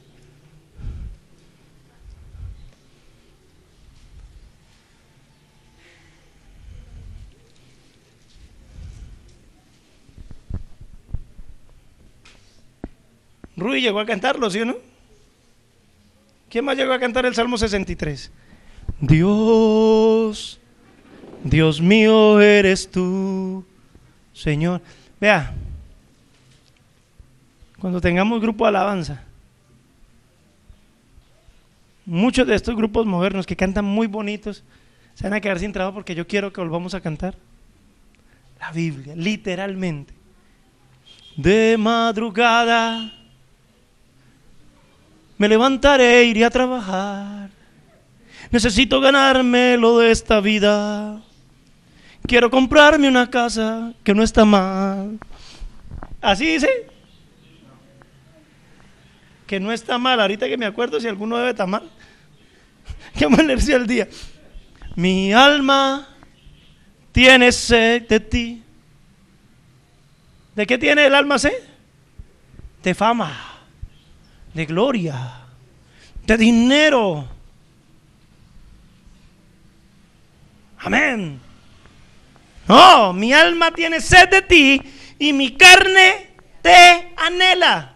Speaker 1: Rui llegó a cantarlo, ¿sí o no? ¿Quién más llegó a cantar el Salmo sesenta y tres? Dios, Dios mío eres tú, Señor. Vea, cuando tengamos grupo de alabanza, muchos de estos grupos modernos que cantan muy bonitos se van a quedar sin trabajo, porque yo quiero que volvamos a cantar la Biblia, literalmente. De madrugada me levantaré, iré a trabajar. Necesito ganarme lo de esta vida. Quiero comprarme una casa que no está mal. ¿Así dice? Que no está mal. Ahorita que me acuerdo, si alguno debe estar mal. Que amaneció el día. Mi alma tiene sed de ti. ¿De qué tiene el alma sed? De fama, de gloria, de dinero. Amén. No, mi alma tiene sed de ti y mi carne te anhela.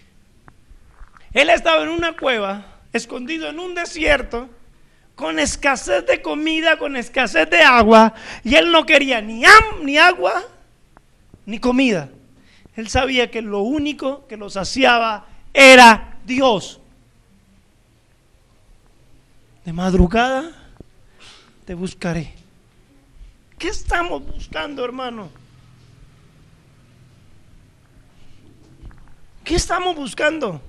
Speaker 1: Él estaba en una cueva, escondido en un desierto, con escasez de comida, con escasez de agua, y él no quería ni, am, ni agua ni comida. Él sabía que lo único que lo saciaba era Dios. De madrugada te buscaré. ¿Qué estamos buscando, hermano? ¿Qué estamos buscando?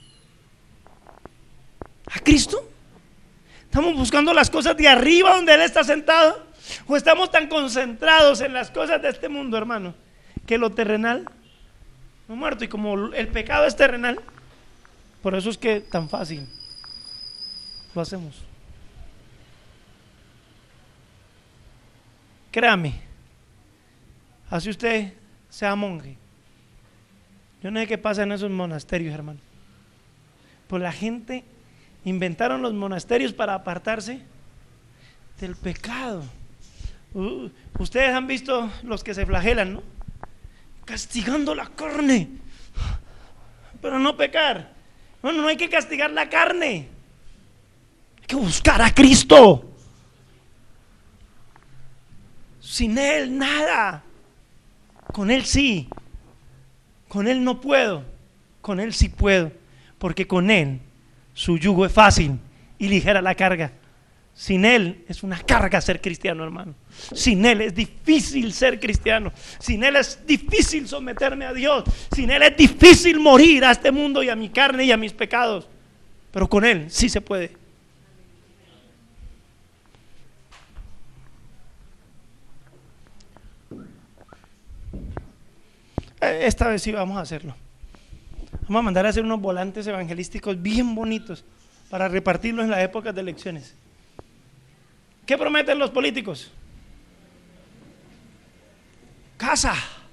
Speaker 1: ¿A Cristo? ¿Estamos buscando las cosas de arriba donde Él está sentado? ¿O estamos tan concentrados en las cosas de este mundo, hermano, que lo terrenal no ha muerto? Y como el pecado es terrenal, por eso es que tan fácil lo hacemos. Créame, así usted sea monje, yo no sé qué pasa en esos monasterios, hermano. Pues la gente inventaron los monasterios para apartarse del pecado. Uh, ustedes han visto los que se flagelan, ¿no? Castigando la carne, pero no pecar. No, no hay que castigar la carne, hay que buscar a Cristo. Sin Él nada. Con Él sí. Con Él no puedo. Con Él sí puedo. Porque con Él su yugo es fácil y ligera la carga. Sin Él es una carga ser cristiano, hermano. Sin Él es difícil ser cristiano. Sin Él es difícil someterme a Dios. Sin Él es difícil morir a este mundo y a mi carne y a mis pecados. Pero con Él sí se puede. Esta vez sí vamos a hacerlo. Vamos a mandar a hacer unos volantes evangelísticos bien bonitos para repartirlos en las épocas de elecciones. ¿Qué prometen los políticos? Casa.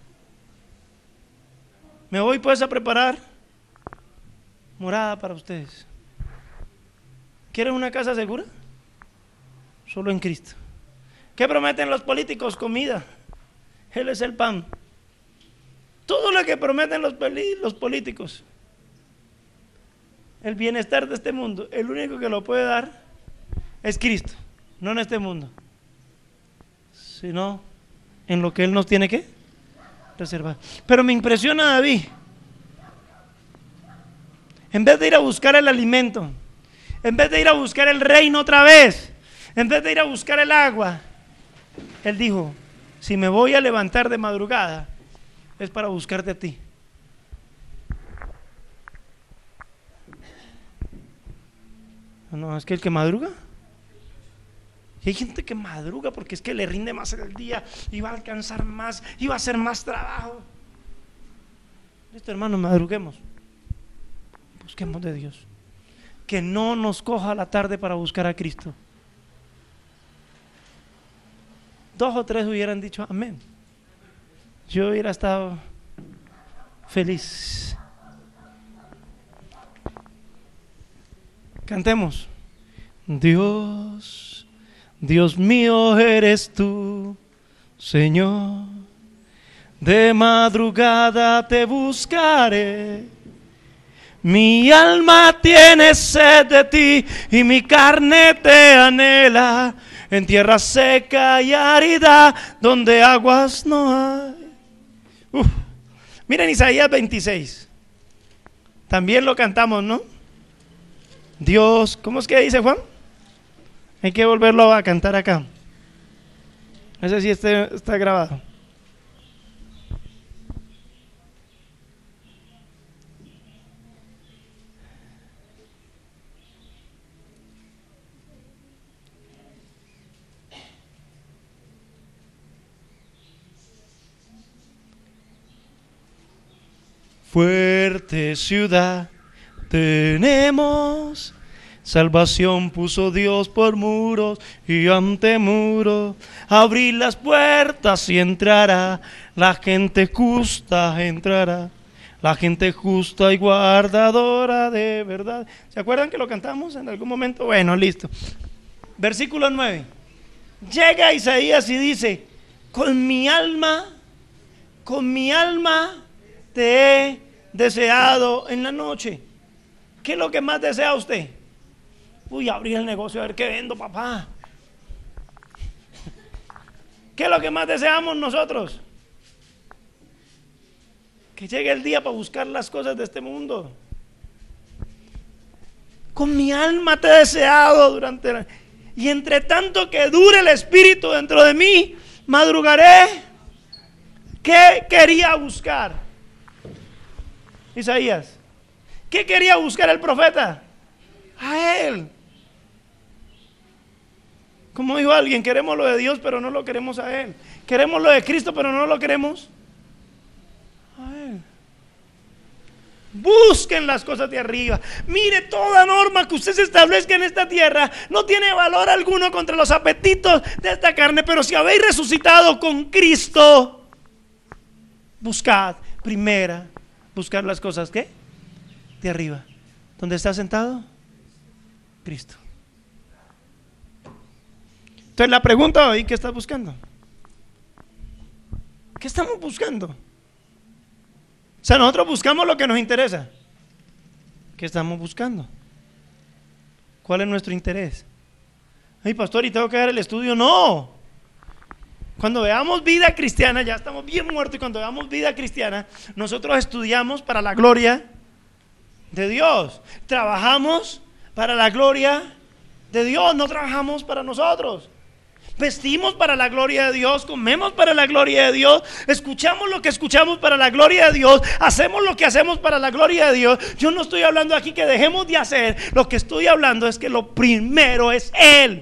Speaker 1: Me voy pues a preparar morada para ustedes. ¿Quieren una casa segura? Solo en Cristo. ¿Qué prometen los políticos? Comida. Él es el pan. Todo lo que prometen los, los políticos, el bienestar de este mundo, el único que lo puede dar es Cristo. No en este mundo, sino en lo que Él nos tiene que reservar. Pero me impresiona David. En vez de ir a buscar el alimento, en vez de ir a buscar el reino otra vez, en vez de ir a buscar el agua, él dijo: si me voy a levantar de madrugada, es para buscarte a ti. No, es que el que madruga, y hay gente que madruga porque es que le rinde más el día y va a alcanzar más y va a hacer más trabajo. Listo, hermanos, madruguemos, busquemos de Dios, que no nos coja la tarde para buscar a Cristo. Dos o tres hubieran dicho amén, yo hubiera estado feliz. Cantemos. Dios, Dios mío eres tú, Señor. De madrugada te buscaré. Mi alma tiene sed de ti y mi carne te anhela. En tierra seca y árida, donde aguas no hay. Uf. Miren Isaías veintiséis. También lo cantamos, ¿no? Dios, ¿cómo es que dice Juan? Hay que volverlo a cantar acá. Ese sí está, está grabado. Fuerte ciudad tenemos, salvación puso Dios por muros y ante muros. Abrir las puertas y entrará, la gente justa entrará, la gente justa y guardadora de verdad. ¿Se acuerdan que lo cantamos en algún momento? Bueno, listo. Versículo nueve. Llega Isaías y dice: con mi alma, con mi alma te he deseado en la noche. ¿Qué es lo que más desea usted? Uy, abrir el negocio, a ver qué vendo, papá. ¿Qué es lo que más deseamos nosotros? Que llegue el día para buscar las cosas de este mundo. Con mi alma te he deseado durante la... y entre tanto que dure el Espíritu dentro de mí, madrugaré. ¿Qué quería buscar Isaías? ¿Qué quería buscar el profeta? A Él. Como dijo alguien, queremos lo de Dios pero no lo queremos a Él. Queremos lo de Cristo pero no lo queremos a Él. Busquen las cosas de arriba. Mire, toda norma que usted se establezca en esta tierra no tiene valor alguno contra los apetitos de esta carne. Pero si habéis resucitado con Cristo, buscad primera, buscar las cosas ¿qué? De arriba. ¿Dónde está sentado? Cristo. Entonces la pregunta hoy: ¿qué estás buscando? ¿Qué estamos buscando? O sea, nosotros buscamos lo que nos interesa. ¿Qué estamos buscando? ¿Cuál es nuestro interés? Ay, pastor, ¿y tengo que dar el estudio? No. Cuando veamos vida cristiana, ya estamos bien muertos, y cuando veamos vida cristiana, nosotros estudiamos para la gloria de Dios. Trabajamos para la gloria de Dios, no trabajamos para nosotros. Vestimos para la gloria de Dios, comemos para la gloria de Dios, escuchamos lo que escuchamos para la gloria de Dios, hacemos lo que hacemos para la gloria de Dios. Yo no estoy hablando aquí que dejemos de hacer, lo que estoy hablando es que lo primero es Él.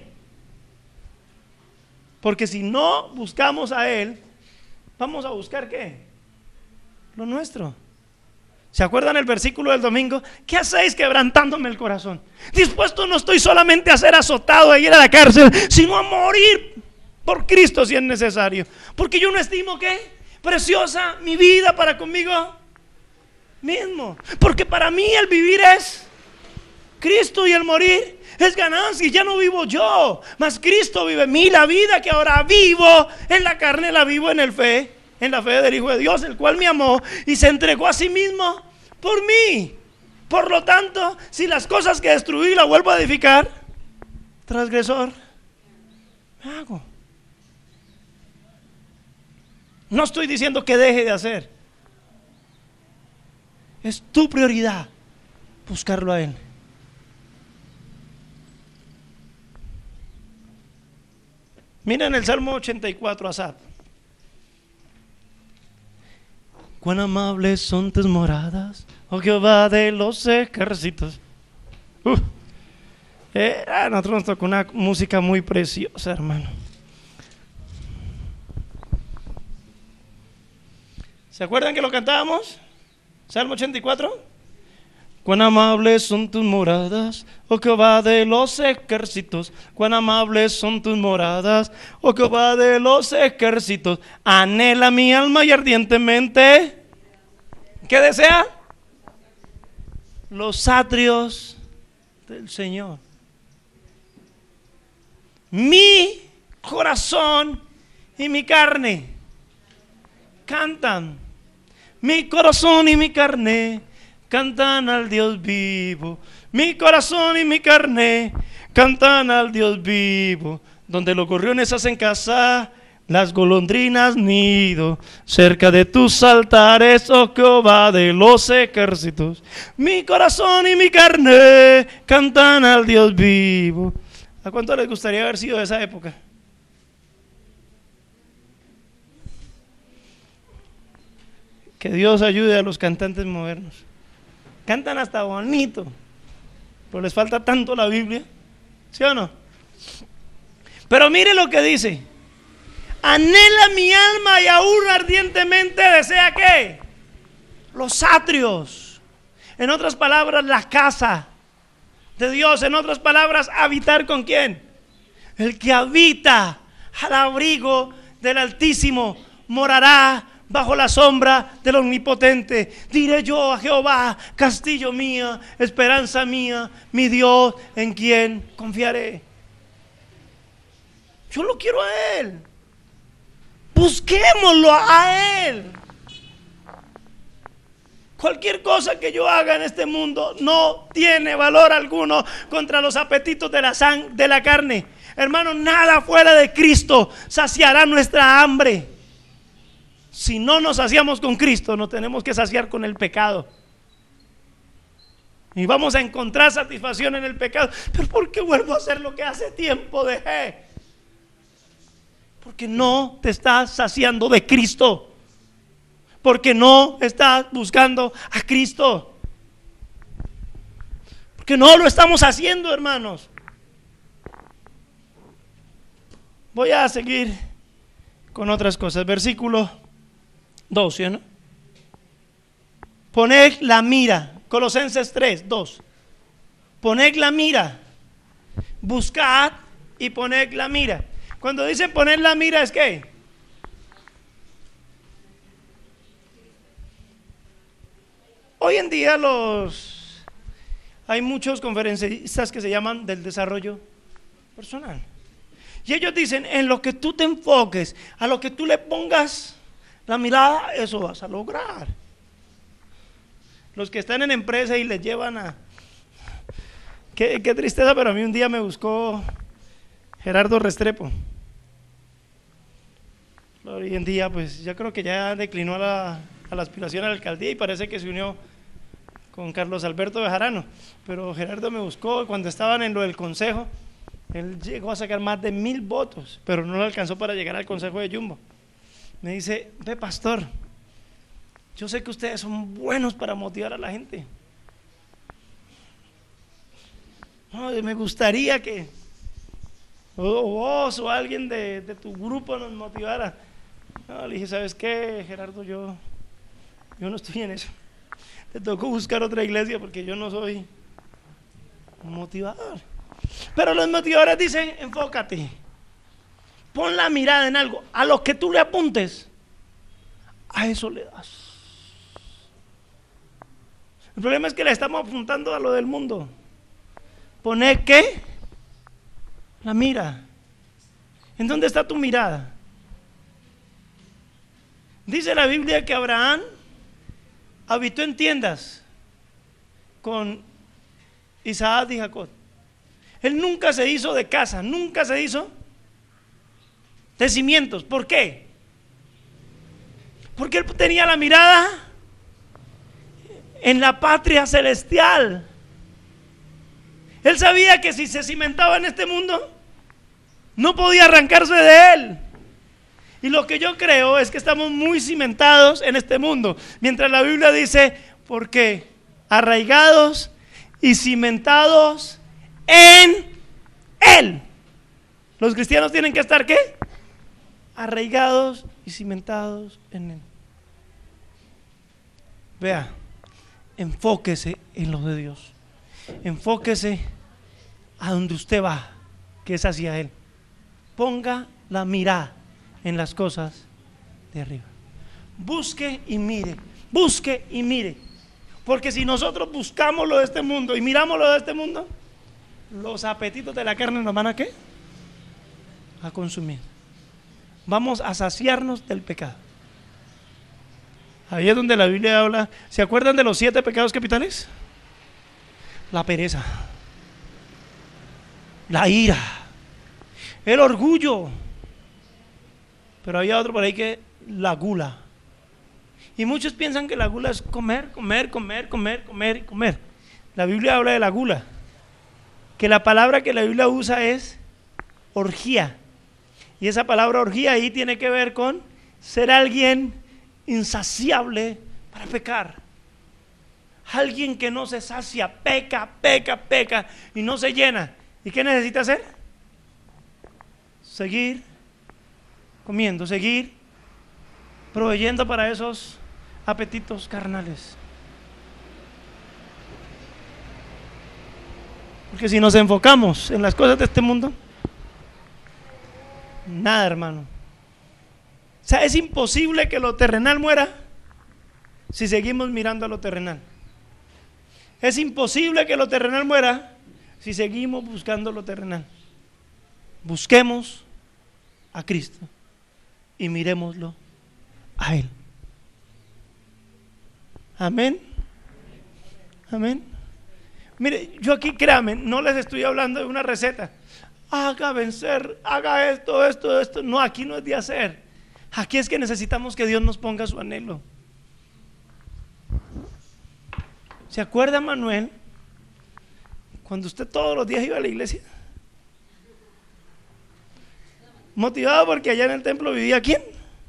Speaker 1: Porque si no buscamos a Él, vamos a buscar ¿qué? Lo nuestro. ¿Se acuerdan el versículo del domingo? ¿Qué hacéis quebrantándome el corazón? Dispuesto no estoy solamente a ser azotado, a ir a la cárcel, sino a morir por Cristo si es necesario. Porque yo no estimo ¿qué? Preciosa mi vida para conmigo mismo. Porque para mí el vivir es Cristo y el morir es ganancia. Y ya no vivo yo, mas Cristo vive en mí. La vida que ahora vivo en la carne la vivo en el fe. En la fe del Hijo de Dios, el cual me amó y se entregó a sí mismo por mí. Por lo tanto, si las cosas que destruí las vuelvo a edificar, transgresor me hago. No estoy diciendo que deje de hacer. Es tu prioridad buscarlo a Él. Miren el Salmo ochenta y cuatro, Asaf. Cuán amables son tus moradas, oh Jehová de los ejércitos. Uh, eh, a nosotros nos tocó una música muy preciosa, hermano. ¿Se acuerdan que lo cantábamos? Salmo ochenta y cuatro. Cuán amables son tus moradas, oh Jehová de los ejércitos. Cuán amables son tus moradas, oh Jehová de los ejércitos. Anhela mi alma y ardientemente, ¿qué desea? Los atrios del Señor. Mi corazón y mi carne cantan. Mi corazón y mi carne cantan al Dios vivo. Mi corazón y mi carne cantan al Dios vivo. Donde los gorriones hacen casa, las golondrinas nido, cerca de tus altares, oh Jehová de los ejércitos. Mi corazón y mi carne cantan al Dios vivo. ¿A cuánto les gustaría haber sido de esa época? Que Dios ayude a los cantantes modernos. Cantan hasta bonito, pero les falta tanto la Biblia, ¿sí o no? Pero mire lo que dice: anhela mi alma y aún ardientemente desea ¿qué? Los atrios. En otras palabras, la casa de Dios. En otras palabras, habitar ¿con quién? El que habita al abrigo del Altísimo morará bajo la sombra del Omnipotente. Diré yo a Jehová, castillo mío, esperanza mía, mi Dios, en quien confiaré. Yo lo quiero a Él. Busquémoslo a Él. Cualquier cosa que yo haga en este mundo no tiene valor alguno contra los apetitos de la, sang- de la carne. Hermano, nada fuera de Cristo saciará nuestra hambre. Si no nos saciamos con Cristo, nos tenemos que saciar con el pecado. Y vamos a encontrar satisfacción en el pecado. ¿Pero por qué vuelvo a hacer lo que hace tiempo dejé? Porque no te estás saciando de Cristo. Porque no estás buscando a Cristo. Porque no lo estamos haciendo, hermanos. Voy a seguir con otras cosas. Versículo doce, ¿no? Poned la mira. Colosenses tres, dos. Poned la mira. Buscad y poned la mira. Cuando dicen poner la mira, ¿es qué? Hoy en día los hay muchos conferencistas que se llaman del desarrollo personal. Y ellos dicen, en lo que tú te enfoques, a lo que tú le pongas la mirada, eso vas a lograr. Los que están en empresa y les llevan a... Qué, qué tristeza, pero a mí un día me buscó Gerardo Restrepo. Hoy en día, pues ya creo que ya declinó a la, a la aspiración a la alcaldía y parece que se unió con Carlos Alberto Bejarano. Pero Gerardo me buscó cuando estaban en lo del consejo. Él llegó a sacar más de mil votos, pero no le alcanzó para llegar al consejo de Jumbo. Me dice: ve, pastor, yo sé que ustedes son buenos para motivar a la gente. No, me gustaría que o vos o alguien de, de tu grupo nos motivara. No, le dije: ¿sabes qué, Gerardo? Yo, yo no estoy en eso. Te tocó buscar otra iglesia porque yo no soy motivador. Pero los motivadores dicen: enfócate, pon la mirada en algo, a lo que tú le apuntes, a eso le das. El problema es que le estamos apuntando a lo del mundo. Poner ¿qué? La mira. ¿En dónde está tu mirada? Dice la Biblia que Abraham habitó en tiendas con Isaac y Jacob. Él nunca se hizo de casa, nunca se hizo de cimientos. ¿Por qué? Porque él tenía la mirada en la patria celestial. Él sabía que si se cimentaba en este mundo, no podía arrancarse de él. Y lo que yo creo es que estamos muy cimentados en este mundo, mientras la Biblia dice: porque arraigados y cimentados en él. Los cristianos tienen que estar ¿qué? Arraigados y cimentados en él. Vea, enfóquese en lo de Dios. Enfóquese a donde usted va, que es hacia él. Ponga la mirada en las cosas de arriba. Busque y mire, busque y mire. Porque si nosotros buscamos lo de este mundo y miramos lo de este mundo, los apetitos de la carne nos van a ¿qué? A consumir. Vamos a saciarnos del pecado. Ahí es donde la Biblia habla. ¿Se acuerdan de los siete pecados capitales? La pereza, la ira, el orgullo, pero había otro por ahí que la gula. Y muchos piensan que la gula es comer, comer, comer, comer, comer y comer. La Biblia habla de la gula, que la palabra que la Biblia usa es orgía. Y esa palabra orgía ahí tiene que ver con ser alguien insaciable para pecar. Alguien que no se sacia, peca, peca, peca y no se llena. ¿Y qué necesita hacer? Seguir comiendo, seguir proveyendo para esos apetitos carnales. Porque si nos enfocamos en las cosas de este mundo, nada, hermano. O sea, es imposible que lo terrenal muera si seguimos mirando a lo terrenal. Es imposible que lo terrenal muera si seguimos buscando lo terrenal. Busquemos a Cristo y miremoslo a Él. Amén. Amén. Mire, yo aquí, créame, no les estoy hablando de una receta. Haga vencer, haga esto, esto, esto. No, aquí no es de hacer. Aquí es que necesitamos que Dios nos ponga su anhelo. ¿Se acuerda, Manuel, cuando usted todos los días iba a la iglesia? Motivado porque allá en el templo vivía ¿quién?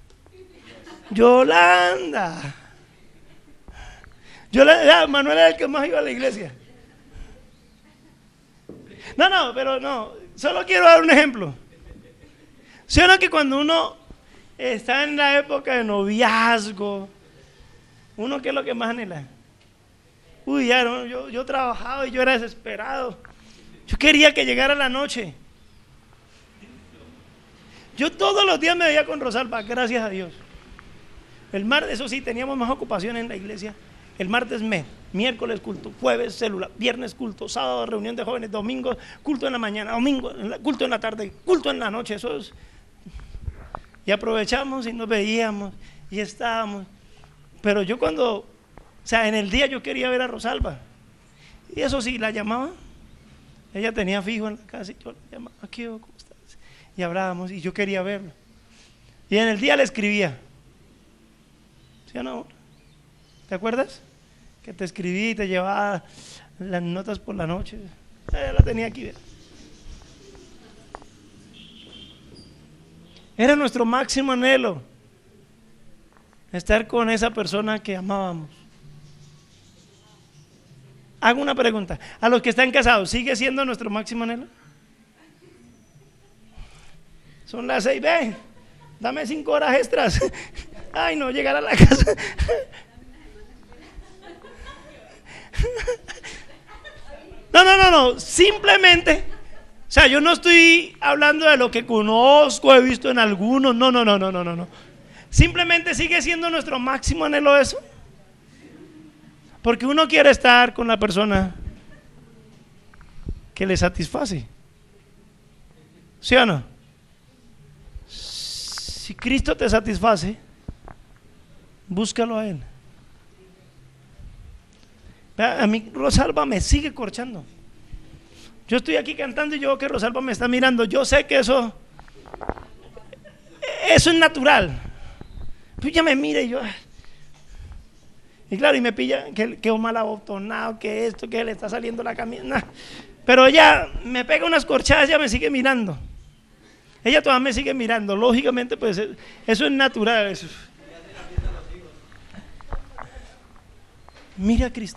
Speaker 1: Yolanda. Yolanda, Manuel era el que más iba a la iglesia. No, no, pero no, solo quiero dar un ejemplo. ¿Sí o no que cuando uno está en la época de noviazgo, uno qué es lo que más anhela? Uy, ya no, yo, yo trabajaba y yo era desesperado. Yo quería que llegara la noche. Yo todos los días me veía con Rosalba, gracias a Dios. El martes, eso sí, teníamos más ocupaciones en la iglesia. El martes mes, miércoles culto, jueves célula, viernes culto, sábado reunión de jóvenes, domingo culto en la mañana, domingo culto en la tarde, culto en la noche. Eso es. Y aprovechamos y nos veíamos y estábamos. Pero yo cuando, o sea, en el día yo quería ver a Rosalba. Y eso sí, la llamaba. Ella tenía fijo en la casa y yo la llamaba, ¿qué, cómo estás? Y hablábamos y yo quería verla. Y en el día le escribía. ¿Sí o no? ¿Te acuerdas? Que te escribí y te llevaba las notas por la noche. Eh, la tenía aquí. Era nuestro máximo anhelo, estar con esa persona que amábamos. Hago una pregunta: a los que están casados, ¿sigue siendo nuestro máximo anhelo? Son las seis, ve, dame cinco horas extras. Ay, no, llegar a la casa. No, no, no, no, simplemente, o sea, yo no estoy hablando de lo que conozco, he visto en algunos, no, no, no, no, no, no, no. Simplemente sigue siendo nuestro máximo anhelo eso. Porque uno quiere estar con la persona que le satisface. ¿Sí o no? Si Cristo te satisface, búscalo a Él. A mí Rosalba me sigue corchando. Yo estoy aquí cantando y yo veo que Rosalba me está mirando. Yo sé que eso Eso es natural. Pues ella me mira y yo, y claro, y me pilla que, que mal abotonado, que esto, que le está saliendo la camisa, nah. Pero ella me pega unas corchadas, ella me sigue mirando. Ella todavía me sigue mirando. Lógicamente, pues eso es natural. Eso. Mira a Cristo.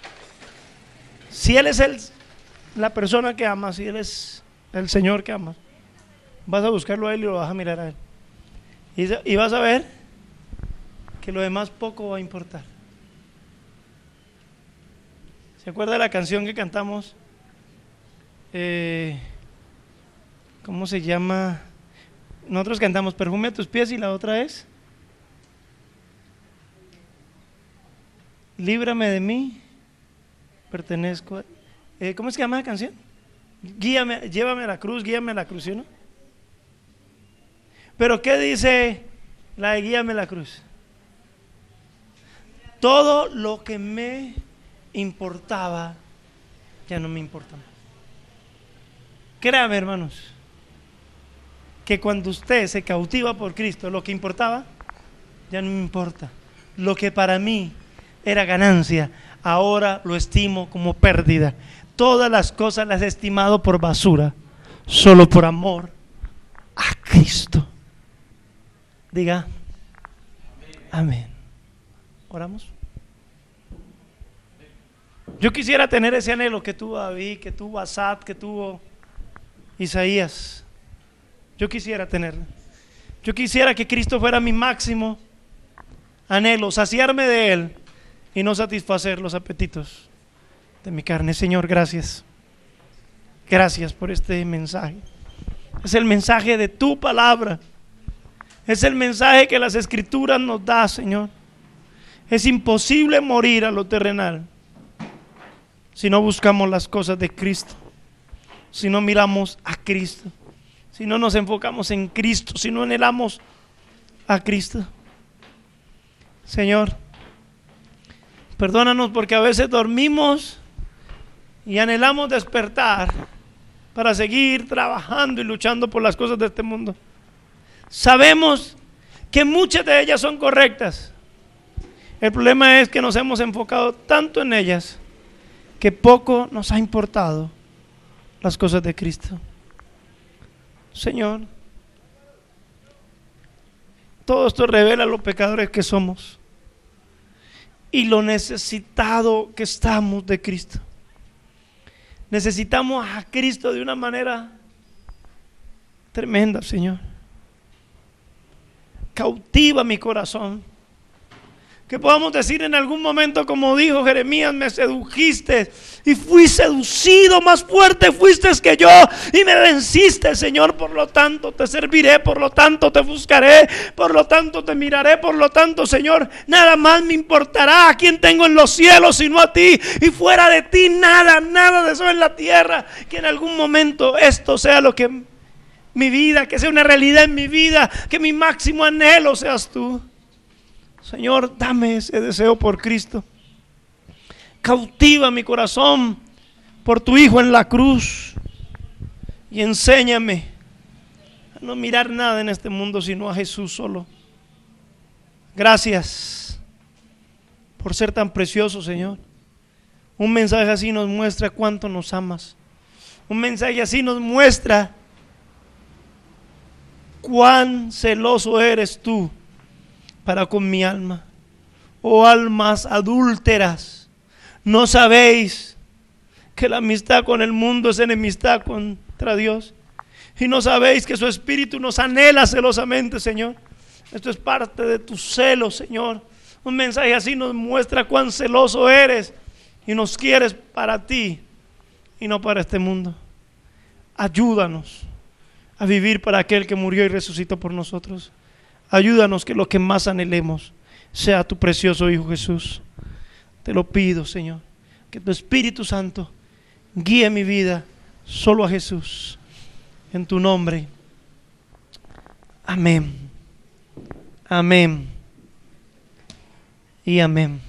Speaker 1: Si Él es el, la persona que amas, si Él es el Señor que amas, vas a buscarlo a Él y lo vas a mirar a Él. Y, y vas a ver que lo demás poco va a importar. ¿Se acuerda de la canción que cantamos? Eh, ¿Cómo se llama? Nosotros cantamos Perfume a tus pies y la otra es Líbrame de mí, pertenezco a... Eh, ¿Cómo se llama la canción? Guíame, llévame a la cruz, guíame a la cruz, ¿sí o no? Pero ¿qué dice la de Guíame a la cruz? Todo lo que me importaba ya no me importa más. Créame, hermanos, que cuando usted se cautiva por Cristo, lo que importaba ya no me importa. Lo que para mí era ganancia, ahora lo estimo como pérdida. Todas las cosas las he estimado por basura, solo por amor a Cristo. Diga amén. ¿Oramos? Yo quisiera tener ese anhelo que tuvo David, que tuvo Asaf, que tuvo Isaías. Yo quisiera tenerlo. Yo quisiera que Cristo fuera mi máximo anhelo, saciarme de Él y no satisfacer los apetitos de mi carne. Señor, gracias. Gracias por este mensaje. Es el mensaje de tu palabra. Es el mensaje que las Escrituras nos da, Señor. Es imposible morir a lo terrenal si no buscamos las cosas de Cristo, si no miramos a Cristo, si no nos enfocamos en Cristo, si no anhelamos a Cristo. Señor, perdónanos porque a veces dormimos y anhelamos despertar para seguir trabajando y luchando por las cosas de este mundo. Sabemos que muchas de ellas son correctas. El problema es que nos hemos enfocado tanto en ellas que poco nos ha importado las cosas de Cristo. Señor, todo esto revela los pecadores que somos y lo necesitado que estamos de Cristo. Necesitamos a Cristo de una manera tremenda, Señor. Cautiva mi corazón. Que podamos decir en algún momento, como dijo Jeremías, me sedujiste y fui seducido, más fuerte fuiste que yo y me venciste, Señor. Por lo tanto te serviré, por lo tanto te buscaré, por lo tanto te miraré, por lo tanto, Señor, nada más me importará a quién tengo en los cielos sino a ti, y fuera de ti nada, nada de eso en la tierra. Que en algún momento esto sea lo que mi vida, que sea una realidad en mi vida, que mi máximo anhelo seas tú. Señor, dame ese deseo por Cristo. Cautiva mi corazón por tu Hijo en la cruz y enséñame a no mirar nada en este mundo sino a Jesús solo. Gracias por ser tan precioso, Señor. Un mensaje así nos muestra cuánto nos amas. Un mensaje así nos muestra cuán celoso eres tú para con mi alma. Oh almas adúlteras, ¿no sabéis que la amistad con el mundo es enemistad contra Dios? Y no sabéis que su espíritu nos anhela celosamente, Señor. Esto es parte de tu celo, Señor. Un mensaje así nos muestra cuán celoso eres y nos quieres para ti y no para este mundo. Ayúdanos a vivir para aquel que murió y resucitó por nosotros. Ayúdanos que lo que más anhelemos sea tu precioso Hijo Jesús. Te lo pido, Señor, que tu Espíritu Santo guíe mi vida solo a Jesús. En tu nombre. Amén. Amén. Y amén.